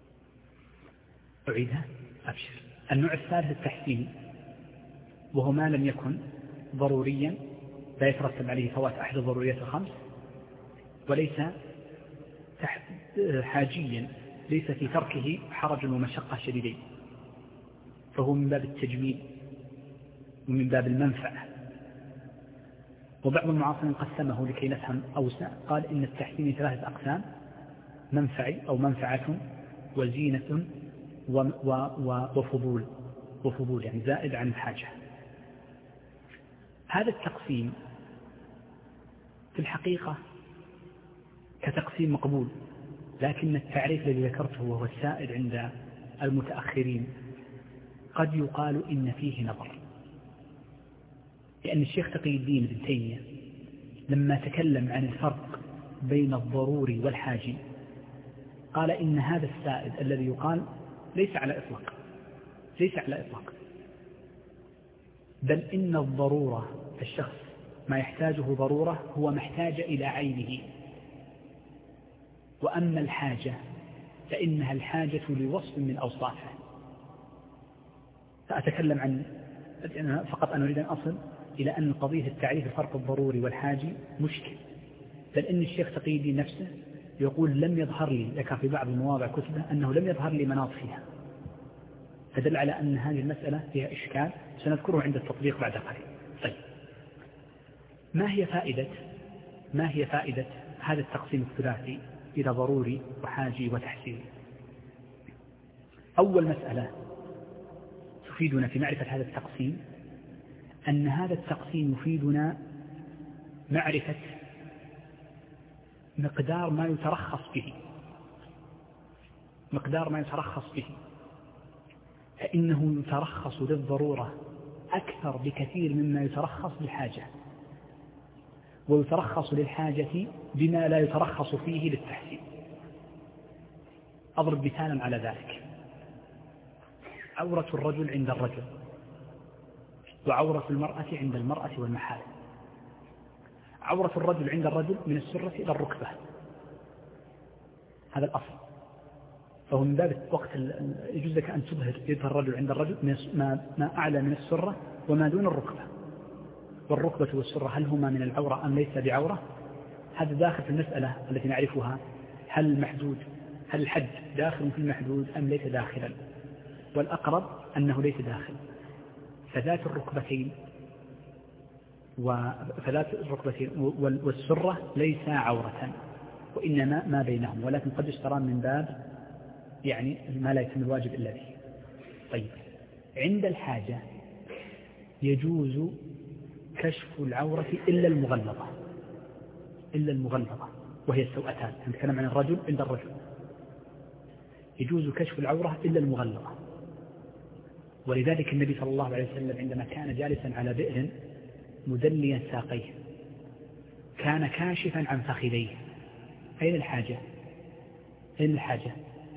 Speaker 2: أعيدها أبشر. النوع الثالث التحسين، وهو ما لم يكن ضروريا لا يترتب عليه فوات أحد الضروريات الخمس، وليس حاجيا ليس في تركه حرج ومشقة شديدين، فهو من باب التجميل ومن باب المنفعة. وبعض المعاصرين قسمه لكي نفهم أوسع، قال إن التحسين ثلاثة أقسام: منفعي أو منفعة وزينة وفضول، وفضول يعني زائد عن الحاجة. هذا التقسيم في الحقيقة كتقسيم مقبول، لكن التعريف الذي ذكرته وهو السائد عند المتأخرين قد يقال إن فيه نظر، لأن الشيخ تقي الدين ابن تيمية لما تكلم عن الفرق بين الضروري والحاجي قال إن هذا السائد الذي يقال ليس على إطلاق، ليس على إطلاق، بل إن الضرورة الشخص ما يحتاجه ضرورة هو محتاج إلى عينه، وأما الحاجة فإنها الحاجة لوصف من أوصافه. فأتكلم عن فقط أن أريد أن أصل إلى أن قضية التعريف الفرق الضروري والحاجي مشكل، بل إن الشيخ تقي الدين نفسه يقول لم يظهر لي، لك في بعض المواضع كتبه أنه لم يظهر لي مناط فيها، فدل على أن هذه المسألة فيها إشكال سنذكره عند التطبيق بعد قليل. طيب، ما هي فائدة ما هي فائدة هذا التقسيم الثلاثي إلى ضروري وحاجي وتحسيني؟ أول مسألة تفيدنا في معرفة هذا التقسيم أن هذا التقسيم يفيدنا معرفة مقدار ما يترخص به مقدار ما يترخص به فإنه يترخص للضرورة أكثر بكثير مما يترخص للحاجة، ويترخص للحاجة بما لا يترخص فيه للتحسين. أضرب مثالا على ذلك: عورة الرجل عند الرجل، وعورة المرأة عند المرأة والمحارم. عورة الرجل عند الرجل من السرة إلى الركبة، هذا الأصل، فهو من باب وقت يجوز لك أن تظهر يد الرجل عند الرجل ما أعلى من السرة وما دون الركبة. والركبة والسرة هل هما من العورة أم ليس بعورة؟ هذا داخل في المسألة التي نعرفها، هل المحدود هل الحد داخل في المحدود أم ليس داخلا؟ والأقرب أنه ليس داخل. فذات الركبتين وفذات الركبتين والسرة ليس عورة، وإنما ما بينهم، ولكن قد يشتران من باب يعني ما لا يتم الواجب إلا به. طيب، عند الحاجة يجوز كشف العورة إلا المغلظة إلا المغلظة وهي السوأتان. نتكلم عن الرجل عند الرجل، يجوز كشف العورة إلا المغلظة. ولذلك النبي صلى الله عليه وسلم عندما كان جالسا على بئر مدليا ساقيه كان كاشفا عن فخذيه. أين الحاجة؟ أين الحاجة؟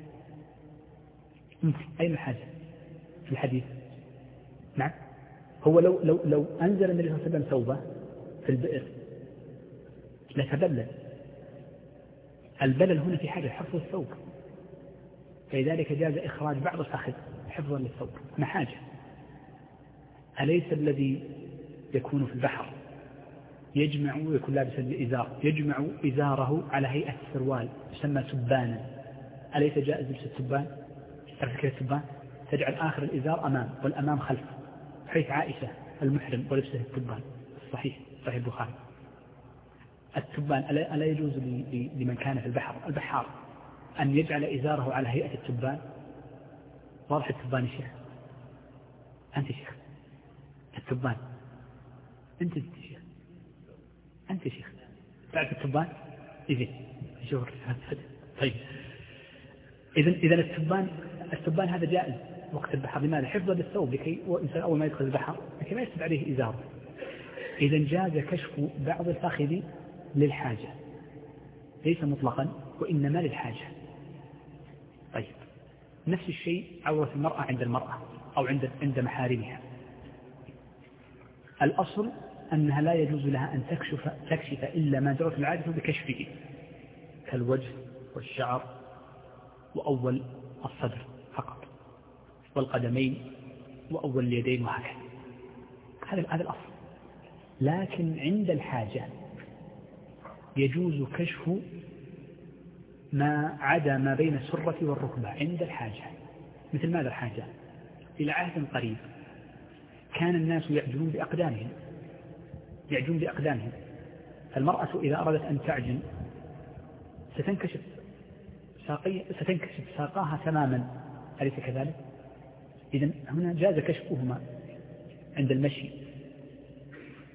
Speaker 2: أين الحاجة في الحديث؟ نعم، هو لو, لو, لو أنزل النبي صلى الله عليه وسلم ثوبه في البئر لتبلل. البلل هنا في حاجة حفظ الثوب، فلذلك جاز إخراج بعض الفخذ حفظا للثوب ما حاجة. أليس الذي يكون في البحر يجمع ويكون لابسا الإزار يجمع إزاره على هيئة السروال يسمى تبانا، أليس جائز لبس التبان؟ تعرف كيف التبان؟ تجعل آخر الإزار أمام والأمام خلف، حيث عائشة المحرم ولبسه التبان. صحيح صحيح البخاري. التبان ألا يجوز لمن كان في البحر البحار أن يجعل إزاره على هيئة التبان؟ واضح التبان يا شيخ؟ أنت شيخ التبان، أنت شيخ أنت شيخ تعرف التبان؟ إذن شوف. طيب، إذن إذن التبان التبان هذا جائز وقت البحر. لماذا؟ حفظا للثوب، لكي الإنسان أول ما يدخل البحر لكي ما يسد عليه إزاره. إذن جاز كشف بعض الفخذ للحاجة، ليس مطلقا وإنما للحاجة. طيب، نفس الشيء عورة المرأة عند المرأة أو عند عند محارمها. الأصل أنها لا يجوز لها أن تكشف تكشف إلا ما جرت العادة بكشفه، كالوجه والشعر وأول الصدر فقط، والقدمين وأول اليدين وهكذا. هذا هذا الأصل. لكن عند الحاجة يجوز كشف ما عدا ما بين السرة والركبة عند الحاجة. مثل ماذا الحاجة؟ إلى عهد قريب كان الناس يعجلون بأقدامهم يعجلون بأقدامهم فالمرأة إذا أرادت أن تعجن ستنكشف ساقي ستنكشف ساقاها تماما، أليس كذلك؟ إذن هنا جاز كشفهما عند المشي.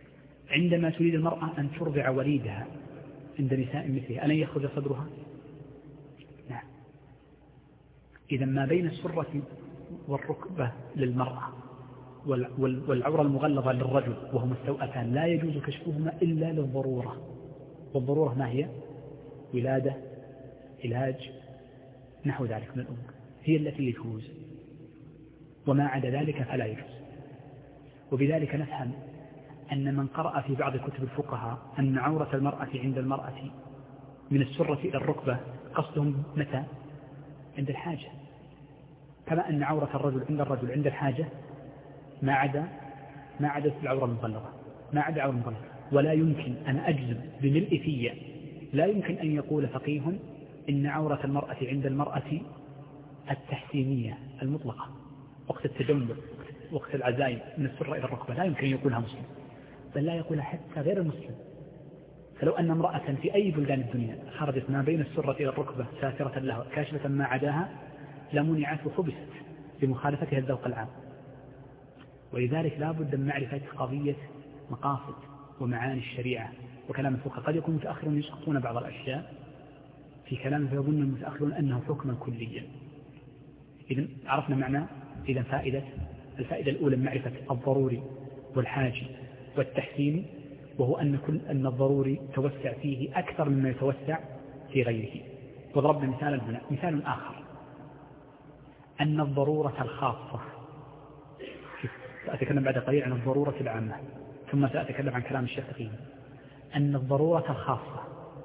Speaker 2: عندما تريد المرأة أن ترضع وليدها عند نساء مثلها ألن يخرج صدرها؟ نعم. إذا ما بين السرة والركبة للمرأة والعورة المغلظة للرجل وهما مستوأتان لا يجوز كشفهما إلا للضرورة. والضرورة ما هي؟ ولادة، علاج، نحو ذلك من الأمور هي التي يجوز، وما عدا ذلك فلا يجوز. وبذلك نفهم أن من قرأ في بعض كتب الفقهاء أن عورة المرأة عند المرأة من السرة إلى الركبة قصدهم متى؟ عند الحاجة، كما أن عورة الرجل عند الرجل عند الحاجة ما عدا ما عدا العورة المغلظة ما عدا العورة المغلظة. ولا يمكن أن أجزم بملء فيا، لا يمكن أن يقول فقيه إن عورة المرأة عند المرأة التحسينية المطلقة وقت التجمل وقت العزائم من السرة إلى الركبة لا يمكن أن يقولها مسلم، بل لا يقولها حتى غير المسلم. فلو أن امرأة في أي بلدان الدنيا خرجت ما بين السرة إلى الركبة ساترة لها كاشفة ما عداها لمنعت وحبست لمخالفتها الذوق العام. ولذلك لا بد من معرفة قضية مقاصد ومعاني الشريعة وكلام الفقهاء. قد يكون متأخرون يسقطون بعض الأشياء في كلام فيظن المتأخرون أنه حكما كليا. إذن عرفنا معنى إذن فائدة الفائدة الأولى معرفة الضروري والحاجي والتحسين، وهو أن كل أن الضروري توسع فيه أكثر مما يتوسع في غيره. وضربنا مثالا هنا. مثال آخر أن الضرورة الخاصة، سأتكلم بعد قليل عن الضرورة العامة ثم سأتكلم عن كلام الشيخ تقييم. أن الضرورة الخاصة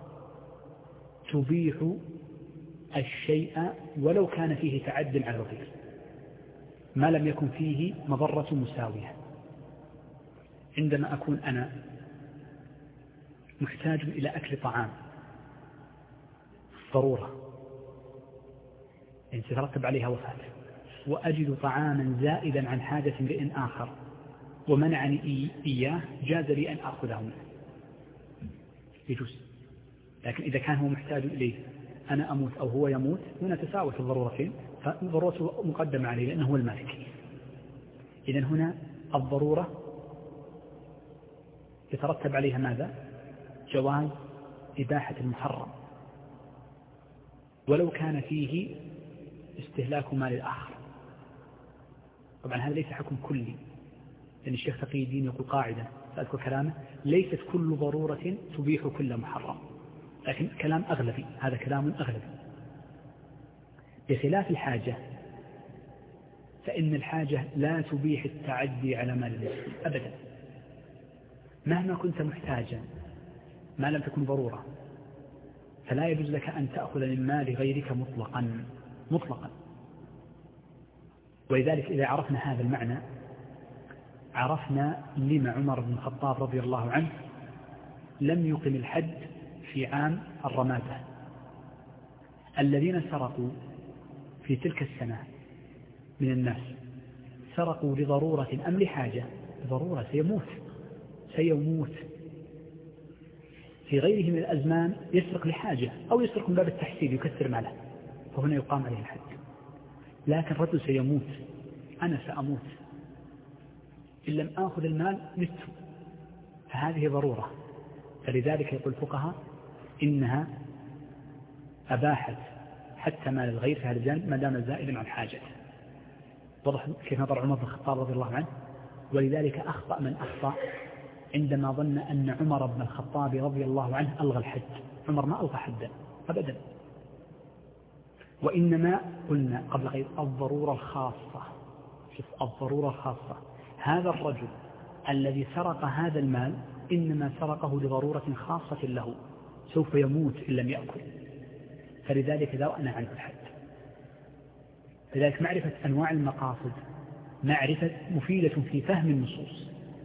Speaker 2: تبيح الشيء ولو كان فيه تعد على الغير ما لم يكن فيه مضرة مساوية. عندما أكون أنا محتاج إلى أكل طعام ضرورة يعني سيترتب عليها وفاة، وأجد طعاما زائدا عن حاجة امرئ آخر ومنعني إياه، جاز لي أن أخذه منه يجوز. لكن إذا كان هو محتاج إليه أنا أموت أو هو يموت هنا تساوت الضرورتين، فالضرورة مقدمة عليه لأنه هو المالك. إذن هنا الضرورة يترتب عليها ماذا؟ جواز إباحة المحرم ولو كان فيه استهلاك مال الآخر. طبعا هذا ليس حكم كلي، لأن الشيخ تقي الدين يقول قاعدة سأذكر كلامه: ليست كل ضرورة تبيح كل محرم، لكن كلام أغلبي، هذا كلام أغلبي. بخلاف الحاجة فإن الحاجة لا تبيح التعدي على مال المسلم أبدا، مهما كنت محتاجا ما لم تكن ضرورة فلا يجوز لك أن تأخذ من مال غيرك مطلقا مطلقا. ولذلك إذا عرفنا هذا المعنى عرفنا لما عمر بن الخطاب رضي الله عنه لم يقم الحد في عام الرمادة. الذين سرقوا في تلك السنة من الناس سرقوا لضرورة أم لحاجة؟ ضرورة، سيموت سيموت. في غيره من الأزمان يسرق لحاجة أو يسرق من باب التحسين يكثر ماله، فهنا يقام عليه الحد. لكن رجل سيموت، أنا سأموت إن لم آخذ المال مت، فهذه ضرورة. فلذلك يقول الفقهاء إنها أباحت حتى مال الغير في هذا الجانب ما دام زائدا عن حاجته. وضح كيف نظر عمر بن الخطاب رضي الله عنه. ولذلك أخطأ من أخطأ عندما ظن أن عمر بن الخطاب رضي الله عنه ألغى الحد. عمر ما ألغى حدا أبدا، وإنما قلنا قبل غير الضرورة الخاصة. شوف الضرورة الخاصة، هذا الرجل الذي سرق هذا المال إنما سرقه لضرورة خاصة له، سوف يموت إن لم يأكل، فلذلك ذرأنا عنه الحد. لذلك معرفة أنواع المقاصد معرفة مفيدة في فهم النصوص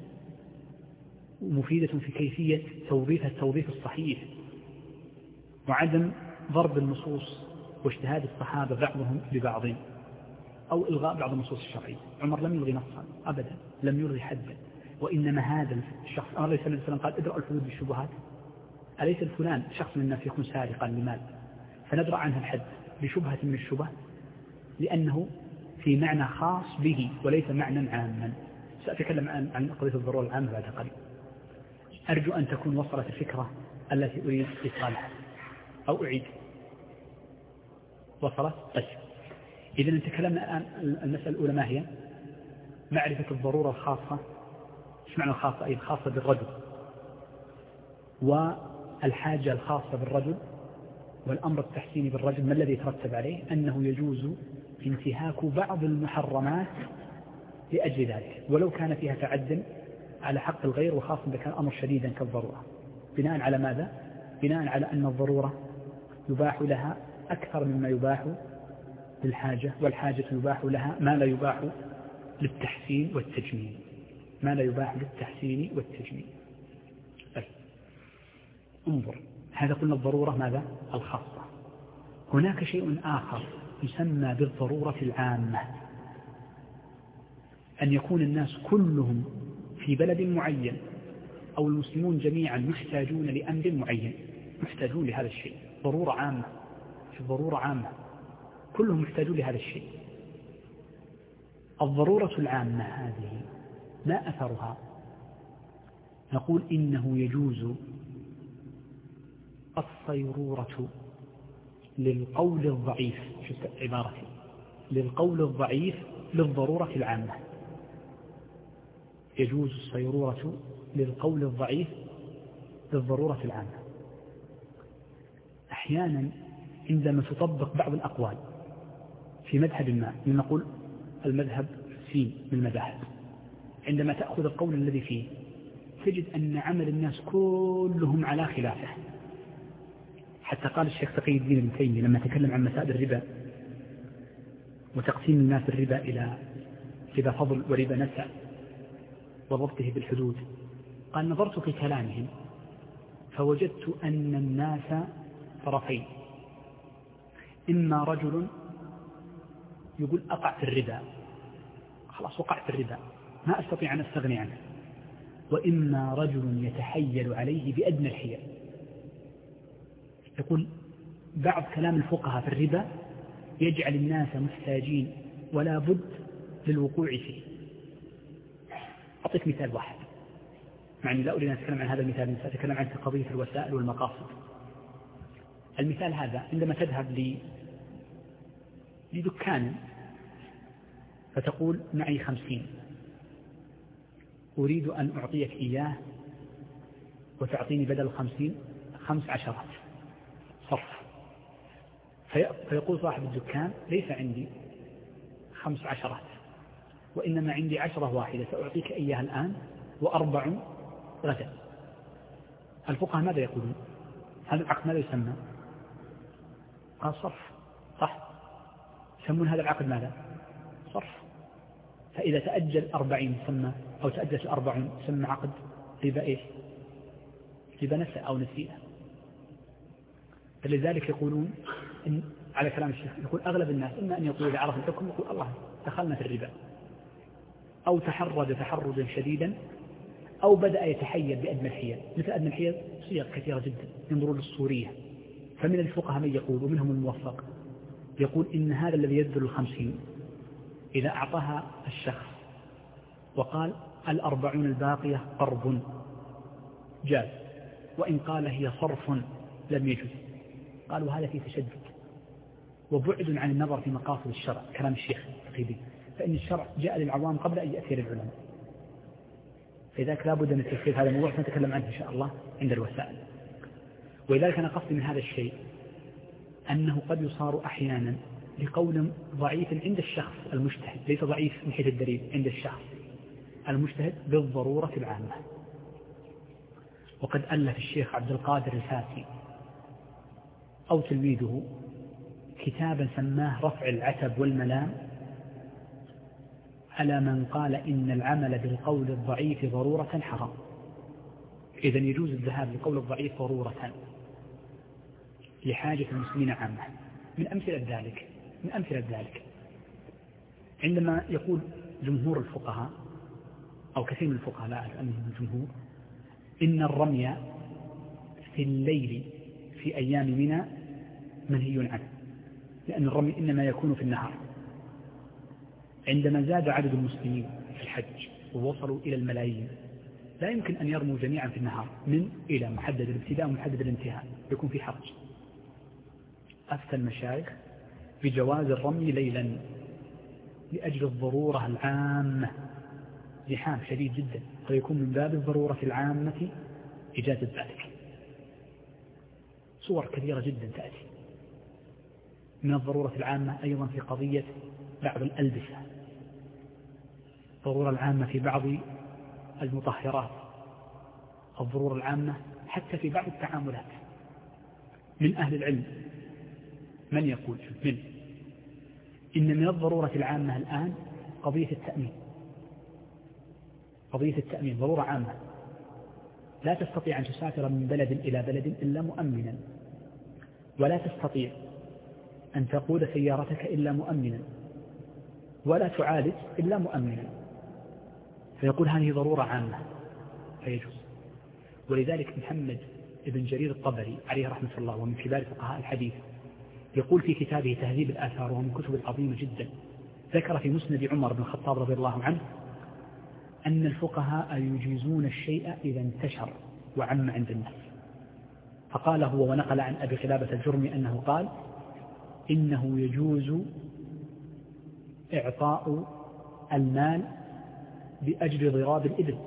Speaker 2: ومفيدة في كيفية توظيفها التوظيف الصحيح، وعدم ضرب النصوص واجتهاد الصحابة بعضهم ببعض أو إلغاء بعض النصوص الشرعية. عمر لم يلغي نصا أبدا، لم يلغي حدا، وإنما هذا الشخص الله عليه وسلم قال: ادرأوا الحدود بالشبهات. أليس الفلان شخص من الناس يكون سارقا لمال فندرأ عنه الحد بشبهة من الشبه، لأنه في معنى خاص به وليس معنى عاما. سأتكلم عن عن قضية الضرورة العامة بعد قليل. أرجو أن تكون وصلت الفكرة التي أريد إيصالها أو أعيد. وصلت؟ طيب، إذا تكلمنا الآن المسألة الأولى ما هي؟ معرفة الضرورة الخاصة. إيش معنى الخاصة؟ أي الخاصة بالرجل، والحاجة الخاصة بالرجل، والأمر التحسيني بالرجل. ما الذي يترتب عليه؟ أنه يجوز انتهاك بعض المحرمات لأجل ذلك، ولو كان فيها تعد على حق الغير، وخاصة إذا كان أمر شديدا كالضرورة. بناء على ماذا؟ بناء على أن الضرورة يباح لها أكثر مما يباح للحاجة، والحاجة يباح لها ما لا يباح للتحسين والتجميل، ما لا يباح للتحسين والتجميل. طيب، انظر، هذا قلنا الضرورة ماذا؟ الخاصة. هناك شيء آخر يسمى بالضرورة العامة، أن يكون الناس كلهم في بلد معين أو المسلمون جميعا محتاجون لأمر معين، محتاجون لهذا الشيء، ضرورة عامة. في ضرورة عامة كلهم محتاجون لهذا الشيء. الضرورة العامة هذه ما أثرها؟ نقول إنه يجوز الصيرورة للقول الضعيف، شو عبارتي؟ للقول الضعيف للضرورة العامة. يجوز الصيرورة للقول الضعيف للضرورة العامة. أحيانا عندما تطبق بعض الأقوال في مذهب ما، لنقول المذهب سين من المذاهب، عندما تأخذ القول الذي فيه تجد أن عمل الناس كلهم على خلافه. حتى قال الشيخ تقي الدين ابن تيمية لما تكلم عن مسائل الربا وتقسيم الناس الربا إلى ربا فضل وربا نسع وضبطه بالحدود، قال: نظرت في كلامهم فوجدت أن الناس طرفين، إما رجل يقول أقع في الربا، خلاص وقع في الربا ما أستطيع أن أستغني عنه، وإما رجل يتحيل عليه بأدنى الحيل. يقول بعض كلام الفقهاء في الربا يجعل الناس محتاجين ولا بد للوقوع فيه. أعطيك مثال واحد، مع أني لا أريد أن أتكلم عن هذا المثال، سأتكلم عن قضية الوسائل والمقاصد. المثال هذا عندما تذهب لي لدكان فتقول: معي خمسين، أريد أن أعطيك إياه وتعطيني بدل الخمسين خمس عشرات صرف. فيقول صاحب الدكان: ليس عندي خمس عشرات، وإنما عندي عشرة واحدة، سأعطيك إياها الآن وأربع غدا. الفقهاء ماذا يقولون؟ هذا العقد ماذا يسمى؟ قال: صرف. صح، يسمون هذا العقد ماذا؟ صرف. فإذا تأجل أربعين سمى، أو تأجل الأربعين سمى عقد ربا إيش؟ ربا نسع أو نسيئة. فلذلك يقولون إن على كلام الشيخ، يقول أغلب الناس إما أن يقول إذا عرف الحكم يقول: الله دخلنا في الربا، أو تحرج تحرجا شديدا، أو بدأ يتحيل بأدنى الحيل. مثل أدنى الحيل صيغ كثيرة جدا، ينظرون للصورية. فمن الفقهاء من يقول، ومنهم الموفق، يقول إن هذا الذي يبذل الخمسين إذا أعطاها الشخص وقال الأربعون الباقية قرض جاز، وإن قال هي صرف لم يجوز. قالوا هذا في تشدد وبعد عن النظر في مقاصد الشرع، كلام الشيخ تقييدي، فإن الشرع جاء للعوام قبل أن يأتي للعلماء. فإذاك لا بد من التفسير. هذا موضوع سنتكلم عنه إن شاء الله عند الوسائل. ولذلك أنا قصدي من هذا الشيء أنه قد يصار أحيانا لقول ضعيف عند الشخص المجتهد، ليس ضعيف من حيث الدليل، عند الشخص المجتهد بالضرورة العامة. وقد ألف الشيخ عبد القادر الفاسي أو تلميذه كتابا سماه رفع العتب والملام على من قال إن العمل بالقول الضعيف ضرورة حرام. إذن يجوز الذهاب للقول الضعيف ضرورة لحاجة المسلمين عامة. من أمثلة ذلك من أمثلة ذلك عندما يقول جمهور الفقهاء أو كثير من الفقهاء، لا أعرف أنهم الجمهور، إن الرمي في الليل في أيام منى منهي عنه، لأن الرمي إنما يكون في النهار. عندما زاد عدد المسلمين في الحج ووصلوا إلى الملايين، لا يمكن أن يرموا جميعا في النهار من إلى محدد الابتداء ومحدد الانتهاء، يكون في حرج. أفتى المشايخ بجواز الرمي ليلا لأجل الضرورة العامة، زحام شديد جدا، فيكون من باب الضرورة العامة إجازة ذلك. صور كثيرة جدا تأتي من الضرورة العامة أيضا في قضية بعض الألبسة، الضرورة العامة في بعض المطهرات، الضرورة العامة حتى في بعض التعاملات. من أهل العلم من يقول من إن من الضرورة العامة الآن قضية التأمين، قضية التأمين ضرورة عامة، لا تستطيع أن تسافر من بلد إلى بلد إلا مؤمنا، ولا تستطيع أن تقود سيارتك إلا مؤمنا، ولا تعالج إلا مؤمنا، فيقول هذه ضرورة عامة فيجوز. ولذلك محمد ابن جرير الطبري عليه رحمة الله ومن كبار فقهاء الحديث يقول في كتابه تهذيب الآثار ومن كتب العظيمة جدا، ذكر في مسند عمر بن الخطاب رضي الله عنه أن الفقهاء يجيزون الشيء إذا انتشر وعم عند الناس، فقال هو ونقل عن أبي خلابة الجرمي أنه قال إنه يجوز إعطاء المال بأجل ضراب الإبل،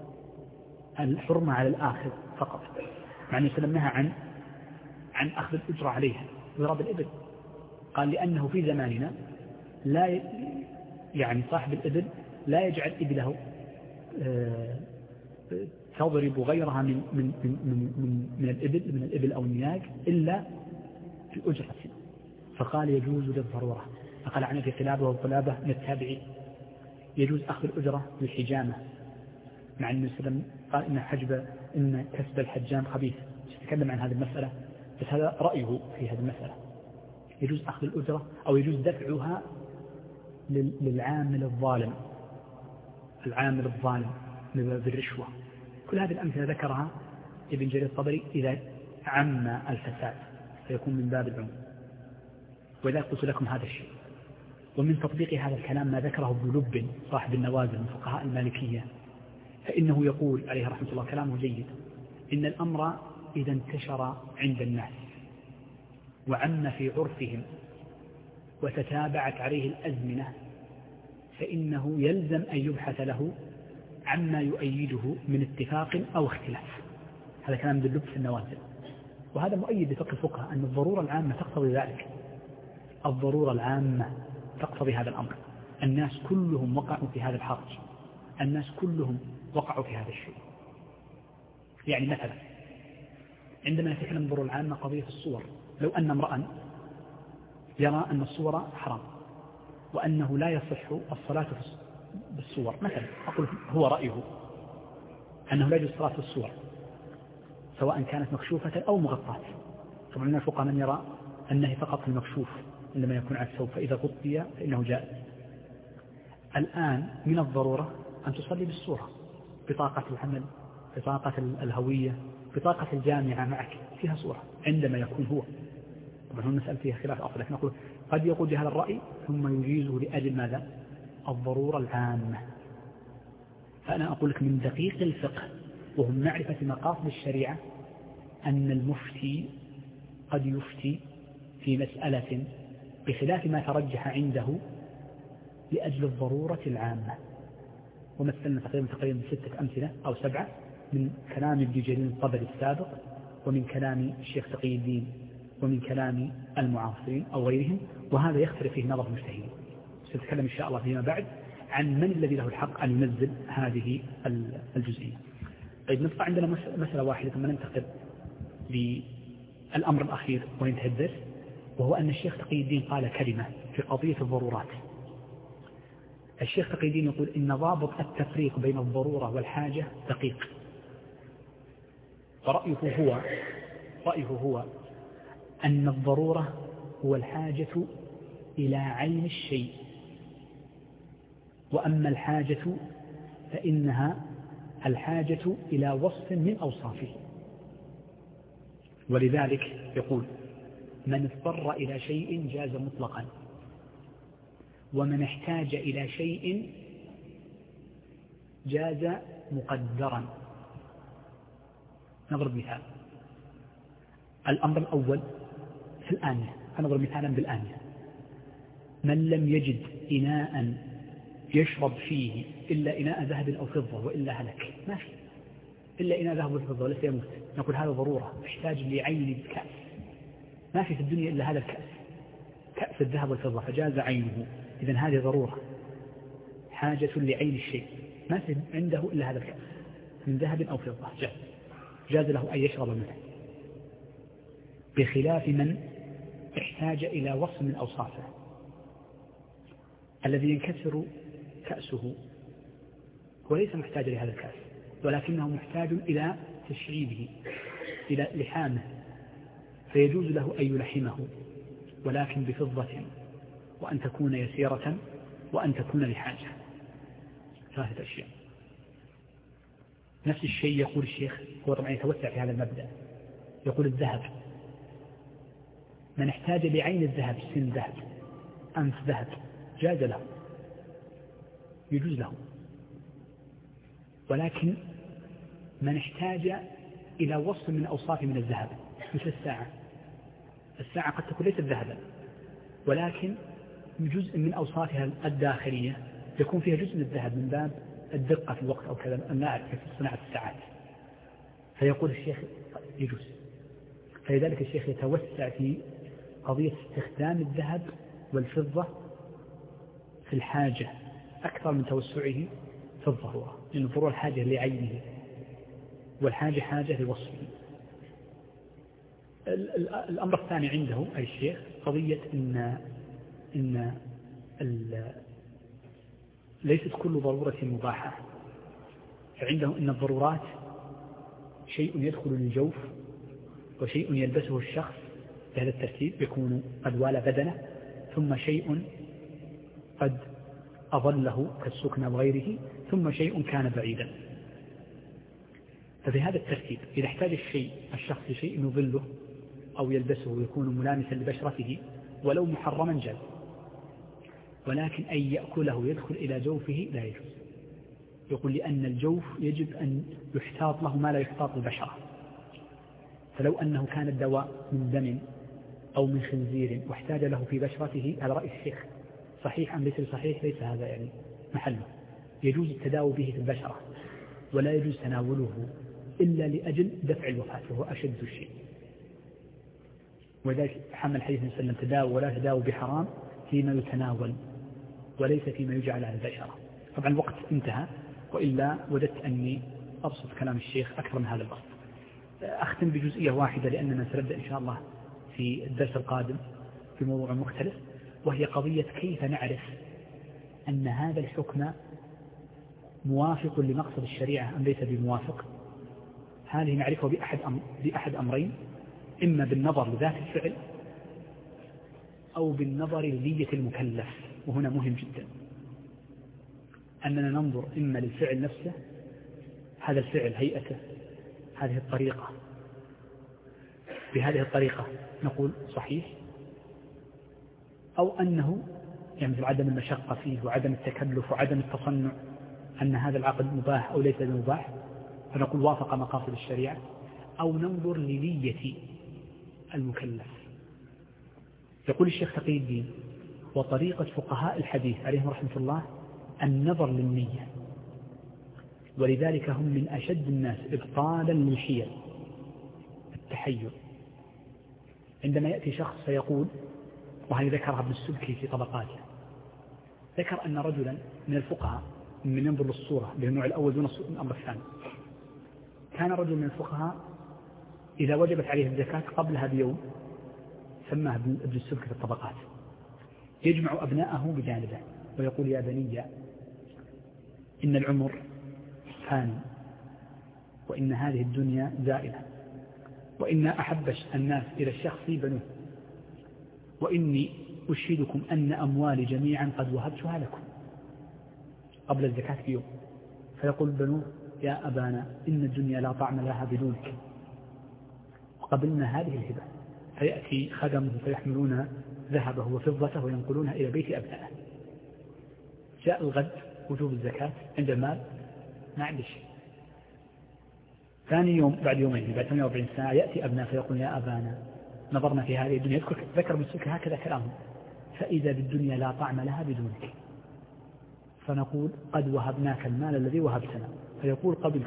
Speaker 2: الحرمة على الآخر فقط، مع أنه سلمناها عن عن أخذ الأجرة عليها ضراب الإبل. قال لأنه في زماننا لا ي... يعني صاحب الإبل لا يجعل إبله آه... تضرب غيرها من من من من, من الإبل من الإبل أو النياج إلا الأجرة، فقال يجوز للضرورة. فقال عن أبي قلابة وقلابة من التابعين يجوز أخذ الأجرة للحجامة، مع أن السلام قال إن حجب إن كسب الحجام خبيث، سيتكلم عن هذه المسألة، بس هذا رأيه في هذه المسألة. يجوز أخذ الأجرة أو يجوز دفعها للعامل الظالم، العامل الظالم بالرشوة. كل هذه الأمثلة ذكرها ابن جرير الطبري إذا عم الفساد فيكون من باب العموم. وإذا قلت لكم هذا الشيء، ومن تطبيق هذا الكلام ما ذكره ابن لب صاحب النوازل من فقهاء المالكية، فإنه يقول عليه رحمة الله كلامه جيد، إن الأمر إذا انتشر عند الناس وعم في عرفهم وتتابعت عليه الأزمنة فإنه يلزم أن يبحث له عما يؤيده من اتفاق أو اختلاف. هذا كلام ابن لب في النوازل، وهذا مؤيد لفقه الفقهاء أن الضرورة العامة تقتضي ذلك. الضرورة العامة تقتضي هذا الأمر، الناس كلهم وقعوا في هذا الحرج، الناس كلهم وقعوا في هذا الشيء. يعني مثلا عندما نتكلم عن الضرورة العامة قضية الصور، لو أن امرأ يرى أن الصور حرام وأنه لا يصح الصلاة بالصور مثلا، أقول هو رأيه أنه لا يجوز الصلاة بالصور سواء كانت مكشوفة أو مغطاة. طبعا من الفقهاء من يرى أنه فقط المكشوف عندما يكون على الثوب، فإذا غطي فإنه جائز. الآن من الضرورة أن تصلي بالصورة، بطاقة العمل، بطاقة الهوية، بطاقة الجامعة معك فيها صورة عندما يكون هو. طبعا هم نسأل فيها خلاف أصل، لكن نقول قد يقول بهذا الرأي ثم يجيزه لأجل ماذا؟ الضرورة العامة. فأنا أقول لك من دقيق الفقه وهم معرفة مقاصد الشريعة أن المفتي قد يفتي في مسألة بخلاف ما ترجح عنده لأجل الضرورة العامة. ومثلنا تقريبا تقريبا ستة أمثلة أو سبعة من كلام ابن جرير الطبري السابق، ومن كلام الشيخ تقي الدين، ومن كلام المعاصرين أو غيرهم، وهذا يختلف فيه نظر المجتهدين. سنتكلم إن شاء الله فيما بعد عن من الذي له الحق أن ينزل هذه الجزئية. طيب نبقى عندنا مسألة واحدة ثم ننتقل للأمر الأخير وينتهي الدرس، وهو أن الشيخ تقي الدين قال كلمة في قضية الضرورات. الشيخ تقي الدين يقول إن ضابط التفريق بين الضرورة والحاجة دقيق، ورأيه هو رأيه هو أن الضرورة هو الحاجة إلى عين الشيء، وأما الحاجة فإنها الحاجة إلى وصف من أوصافه. ولذلك يقول من اضطر إلى شيء جاز مطلقا، ومن احتاج إلى شيء جاز مقدرا. نضرب مثال. الأمر الأول في الآنية، نضرب مثالا بالآنية. من لم يجد إناء يشرب فيه إلا إناء ذهب أو فضة وإلا هلك، ما في إلا إناء ذهب وفضة وليس يموت، نقول هذا ضرورة، محتاج لعين الكأس، ما في في الدنيا إلا هذا الكأس، كأس الذهب والفضة، فجاز عينه. إذن هذه ضرورة، حاجة لعين الشيء، ما في عنده إلا هذا الكأس من ذهب أو فضة، جاز جاز له أن يشرب منه، بخلاف من احتاج إلى وصف من أوصافه، الذي ينكسر كأسه وليس محتاج لهذا الكأس، ولكنه محتاج إلى تشعيبه، إلى لحامه، فيجوز له أن يلحمه ولكن بفضة، وأن تكون يسيرة، وأن تكون لحاجة. ثلاثة أشياء. نفس الشيء يقول الشيخ، هو طبعا يتوسع في هذا المبدأ، يقول الذهب، من احتاج لعين الذهب، سن ذهب، أنف ذهب، جاز له، يجوز له. ولكن من احتاج إلى وصف من أوصاف من الذهب، مثل الساعة، الساعة قد تكون ليست ذهبا، ولكن جزء من أوصافها الداخلية يكون فيها جزء من الذهب من باب الدقة في الوقت أو كذا، الناعم في صناعة الساعات، فيقول الشيخ يجوز. فلذلك الشيخ يتوسع في قضية استخدام الذهب والفضة في الحاجة أكثر من توسعه في الضرورة، لأن الضرورة الحاجة لعينه، والحاجة حاجة لوصفه. الأمر الثاني عنده أي الشيخ قضية إن, إن ليست كل ضرورة مباحة، فعنده إن الضرورات شيء يدخل للجوف وشيء يلبسه الشخص بهذا الترتيب، يكون قد والى بدنه، ثم شيء قد أظله كالسكن وغيره، ثم شيء كان بعيدا. ففي هذا الترتيب إذا احتاج الشيء الشخص لشيء يظله أو يلبسه ويكون ملامسا لبشرته ولو محرما جاز، ولكن أن يأكله يدخل إلى جوفه لا يجوز. يقول لأن الجوف يجب أن يحتاط له ما لا يحتاط البشرة، فلو أنه كان الدواء من دم أو من خنزير واحتاج له في بشرته، هذا رأي الشيخ صحيح أم ليس صحيح ليس هذا يعني محله، يجوز التداوي به في البشرة ولا يجوز تناوله إلا لأجل دفع الوفاة، وهو أشد الشيء. وذلك حمل الحديث صلى الله عليه وسلم تداوى ولا تداوى بحرام فيما يتناول وليس فيما يجعل على البشرة. طبعا الوقت انتهى، وإلا وجدت أني أبسط كلام الشيخ أكثر من هذا البسط. أختم بجزئية واحدة لأننا سنبدأ إن شاء الله في الدرس القادم في موضوع مختلف، وهي قضية كيف نعرف أن هذا الحكم موافق لمقصد الشريعة أم ليس بموافق. هذه نعرفه بأحد, أمر بأحد أمرين، إما بالنظر لذات الفعل أو بالنظر لنية المكلف. وهنا مهم جدا أننا ننظر إما للفعل نفسه، هذا الفعل هيئته، هذه الطريقة، بهذه الطريقة نقول صحيح، أو أنه يعني مثل عدم المشقة فيه وعدم التكلف وعدم التصنع، أن هذا العقد مباح أو ليس بمباح، فنقول وافق مقاصد الشريعة. أو ننظر لنية المكلف. يقول الشيخ تقي الدين وطريقة فقهاء الحديث عليهم رحمة الله النظر للنية، ولذلك هم من أشد الناس إبطالا للحيل التحيل. عندما يأتي شخص فيقول، وهي ذكرها ابن السبكي في طبقاته، ذكر أن رجلا من الفقهاء من ينظر للصورة بالنوع الأول دون الأمر الثاني، كان رجل من الفقهاء إذا وجبت عليه الزكاة قبلها بيوم سماه ابن السبكي في الطبقات، يجمع أبناءه بجانبه ويقول يا بني إن العمر فاني، وإن هذه الدنيا زائلة، وإن أحب الناس إلى الشخص بنوه، وإني أشهدكم أن أموالي جميعا قد وهبتها لكم قبل الزكاة بيوم. فيقول بنوه يا أبانا إن الدنيا لا طعم لها بدونك، وقبلنا هذه الهبة. فيأتي خدمه فيحملون ذهبه وفضته وينقلونها إلى بيت أبنائه. جاء الغد وجوب الزكاة عند المال ما عندي شيء، ثاني يوم بعد يومين بعد ثمانية وأربعين ساعة يأتي أبناء فيقول يا أبانا نظرنا في هذه الدنيا، يذكر ذكر ابن سكر هكذا كلامه، فإذا بالدنيا لا طعم لها بدونك، فنقول قد وهبناك المال الذي وهبتنا، فيقول قبلت.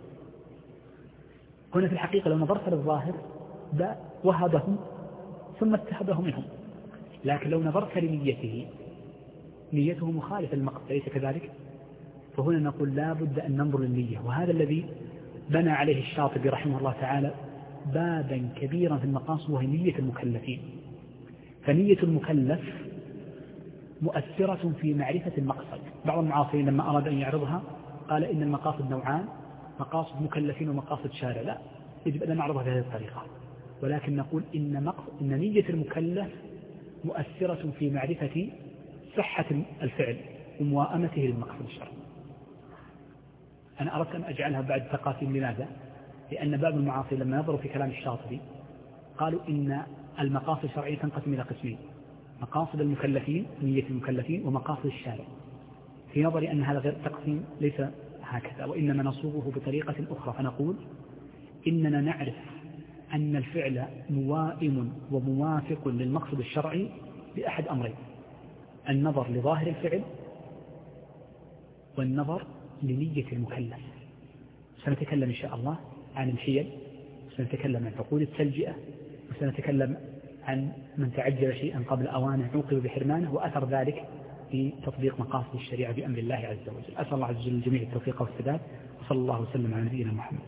Speaker 2: هنا في الحقيقة لو نظرت للظاهر وهبهم ثم اتهبه منهم، لكن لو نظرت لنيته نيته مخالفة للمقصد، ليس كذلك؟ فهنا نقول لا بد أن ننظر للنية، وهذا الذي بنى عليه الشاطبي رحمه الله تعالى بابا كبيرا في المقاصد، وهي نية المكلفين. فنية المكلف مؤثرة في معرفة المقصد. بعض المعاصرين لما أراد أن يعرضها قال إن المقاصد نوعان، مقاصد مكلفين ومقاصد شارع. لا، يجب أن نعرضها بهذه الطريقة، ولكن نقول إن, مقصد إن نية المكلف مؤثرة في معرفة صحة الفعل وموائمته للمقصد الشرعي. أنا أردت أن أجعلها بعد تقاسيم. لماذا؟ لأن بعض المعاصرين لما نظروا في كلام الشاطبي قالوا إن المقاصد الشرعية تنقسم إلى قسمين: مقاصد المكلفين، نية المكلفين، ومقاصد الشارع. في نظري أن هذا غير تقسيم ليس هكذا، وإنما نصوغه بطريقة أخرى، فنقول إننا نعرف أن الفعل موائم وموافق للمقصد الشرعي بأحد أمرين: النظر لظاهر الفعل والنظر لنية المكلف. سنتكلم إن شاء الله عن الحيل، سنتكلم عن عقود التلجئة، وسنتكلم عن من تعجل شيئا قبل أوانه عوقب بحرمانه، وأثر ذلك في تطبيق مقاصد الشريعة بأمر الله عز وجل. أسأل الله عز وجل الجميع التوفيق والسداد، وصلى الله وسلم على نبينا محمد.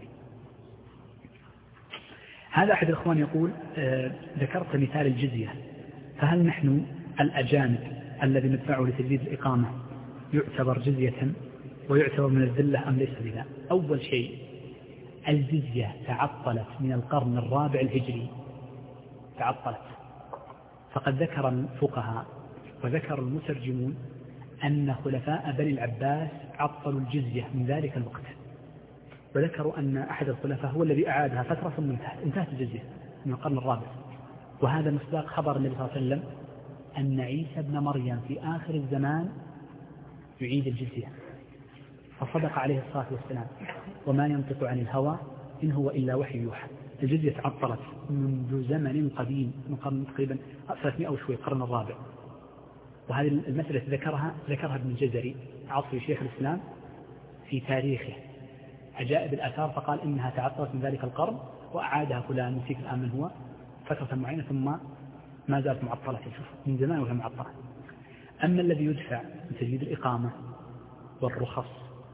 Speaker 2: هذا أحد الإخوان يقول آه ذكرت مثال الجزية، فهل نحن الأجانب الذي ندفعه لتجديد الإقامة يعتبر جزية ويعتبر من الذلة أم ليس بذا؟ أول شيء، الجزية تعطلت من القرن الرابع الهجري، تعطلت. فقد ذكر الفقهاء وذكر المترجمون أن خلفاء بني العباس عطلوا الجزية من ذلك الوقت، وذكروا أن أحد الخلفاء هو الذي أعادها فترة ثم انتهت, انتهت الجزية من القرن الرابع. وهذا مصداق خبر النبي صلى الله عليه وسلم أن عيسى ابن مريم في آخر الزمان يعيد الجزية، فصدق عليه الصلاة والسلام: وما ينطق عن الهوى إن هو إلا وحي يوحى. الجزية تعطلت منذ زمن قديم، من قرن تقريبا ثلاثمائة أو شوي، القرن الرابع. وهذه المسألة ذكرها ذكرها ابن الجزري عصر شيخ الإسلام في تاريخه عجائب الآثار، فقال إنها تعطلت من ذلك القرن وأعادها فلان، نسيت الآن من هو، فترة معينة، ثم ما زالت معطلة. شوف من زمان وهي معطلة. أما الذي يدفع من تجديد الإقامة والرخص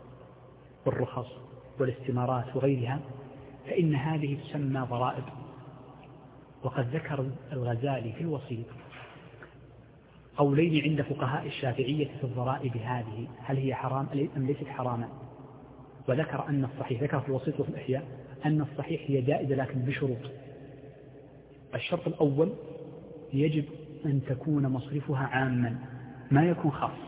Speaker 2: والرخص والاستمارات وغيرها، فإن هذه تسمى ضرائب. وقد ذكر الغزالي في الوسيط قولين عند فقهاء الشافعية في الضرائب هذه، هل هي حرام أم ليست حراما؟ وذكر أن الصحيح، ذكر في الوسيط وفي الإحياء أن الصحيح هي جائزة لكن بشروط. الشرط الأول: يجب أن تكون مصرفها عاما، ما يكون خاص،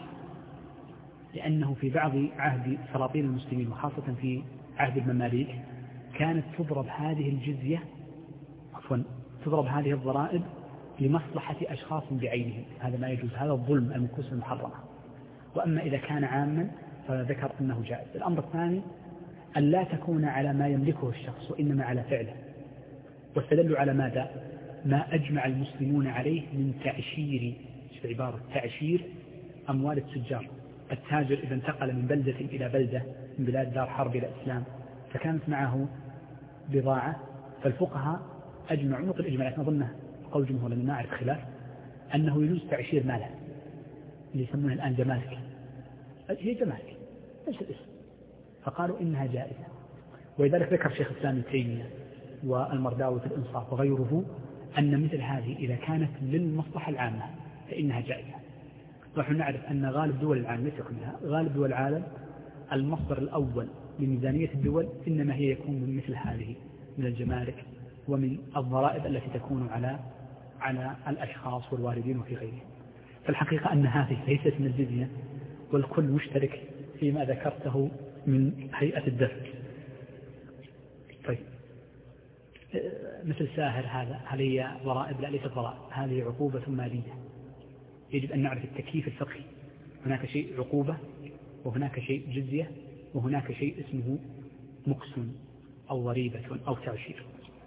Speaker 2: لأنه في بعض عهد سلاطين المسلمين وخاصة في عهد المماليك كانت تضرب هذه الجزية عفوا تضرب هذه الضرائب لمصلحة أشخاص بعينهم، هذا ما يجوز، هذا الظلم المكوس المحرمة. وأما إذا كان عاما فذكر أنه جائز. الأمر الثاني: أن لا تكون على ما يملكه الشخص وإنما على فعله. واستدلوا على ماذا؟ ما أجمع المسلمون عليه من تعشير، شو عبارة تعشير أموال التجار. التاجر إذا انتقل من بلدة إلى بلدة، من بلاد دار حرب إلى إسلام، فكانت معه بضاعة، فالفقهاء أجمعوا نقل إجماعات نظنه قول جمهور لما نعرف خلاف أنه يجوز تعشير ماله، اللي يسمونه الآن جمارك، هي جمارك ليس الاسم، فقالوا إنها جائزة. ولذلك ذكر شيخ الإسلام ابن تيمية والمرداوي في الإنصاف وغيره أن مثل هذه إذا كانت للمصلحة العامة فإنها جائزة. ونحن نعرف أن غالب دول العالم ليس كلها، غالب دول العالم المصدر الأول لميزانية الدول إنما هي يكون من مثل هذه، من الجمارك ومن الضرائب التي تكون على على الأشخاص والواردين وفي غيرهم. فالحقيقة أن هذه ليست من الجزية، والكل مشترك فيما ذكرته من هيئة الدفع. طيب مثل ساهر هذا، هل هي ضرائب؟ لا ليست ضرائب، هذه عقوبة مالية. يجب أن نعرف التكييف الفقهي، هناك شيء عقوبة وهناك شيء جزية وهناك شيء اسمه مقسم أو ضريبة أو تعشير.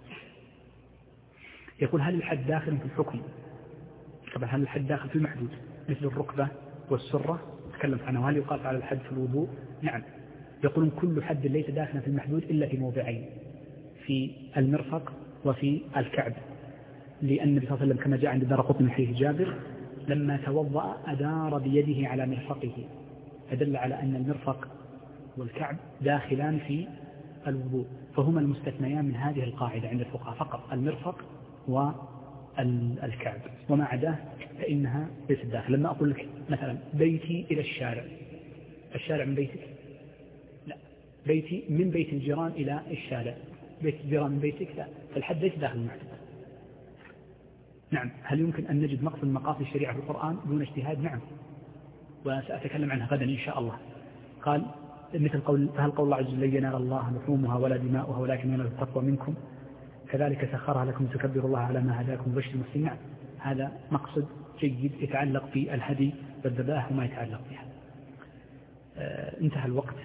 Speaker 2: يقول هل الحد داخل في الحكم؟ طبعا هل الحد داخل في المحدود مثل الركبة والسرة تكلم عنه، هل يقاس على الحد في الوضوء؟ نعم. يقولون كل حد ليس داخلا في المحدود إلا في موضعين، في المرفق وفي الكعب، لأن النبي صلى الله عليه وسلم كما جاء عند الدارقطني من حديث جابر لما توضأ أدار بيده على مرفقه، فدل على أن المرفق والكعب داخلان في الوضوء، فهما المستثنيان من هذه القاعدة عند الفقهاء فقط، المرفق والكعب، وما عداه فإنها ليست داخل. لما أقول لك مثلا بيتي إلى الشارع، الشارع من بيتك؟ لا. بيتي من بيت الجيران إلى الشارع، بيت الجيران من بيتك؟ لا. فالحد ليس داخل المحدود. نعم. هل يمكن أن نجد مقصد مقاصد الشريعة في القرآن دون اجتهاد؟ نعم، وسأتكلم عنها غدا إن شاء الله. قال مثل قول فهل قول الله عز وجل لن ينال الله لحومها ولا دماؤها ولكن ينال التقوى منكم كذلك سخرها لكم تكبروا الله على ما هداكم وبشر المسلمين. هذا مقصد جيد يتعلق بالهدي والذبائح وما يتعلق بها. آه انتهى الوقت،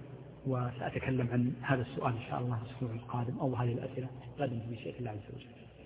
Speaker 2: وسأتكلم عن هذا السؤال إن شاء الله الأسبوع القادم أو هذه الأسئلة غدا بمشيئة الله عز وجل.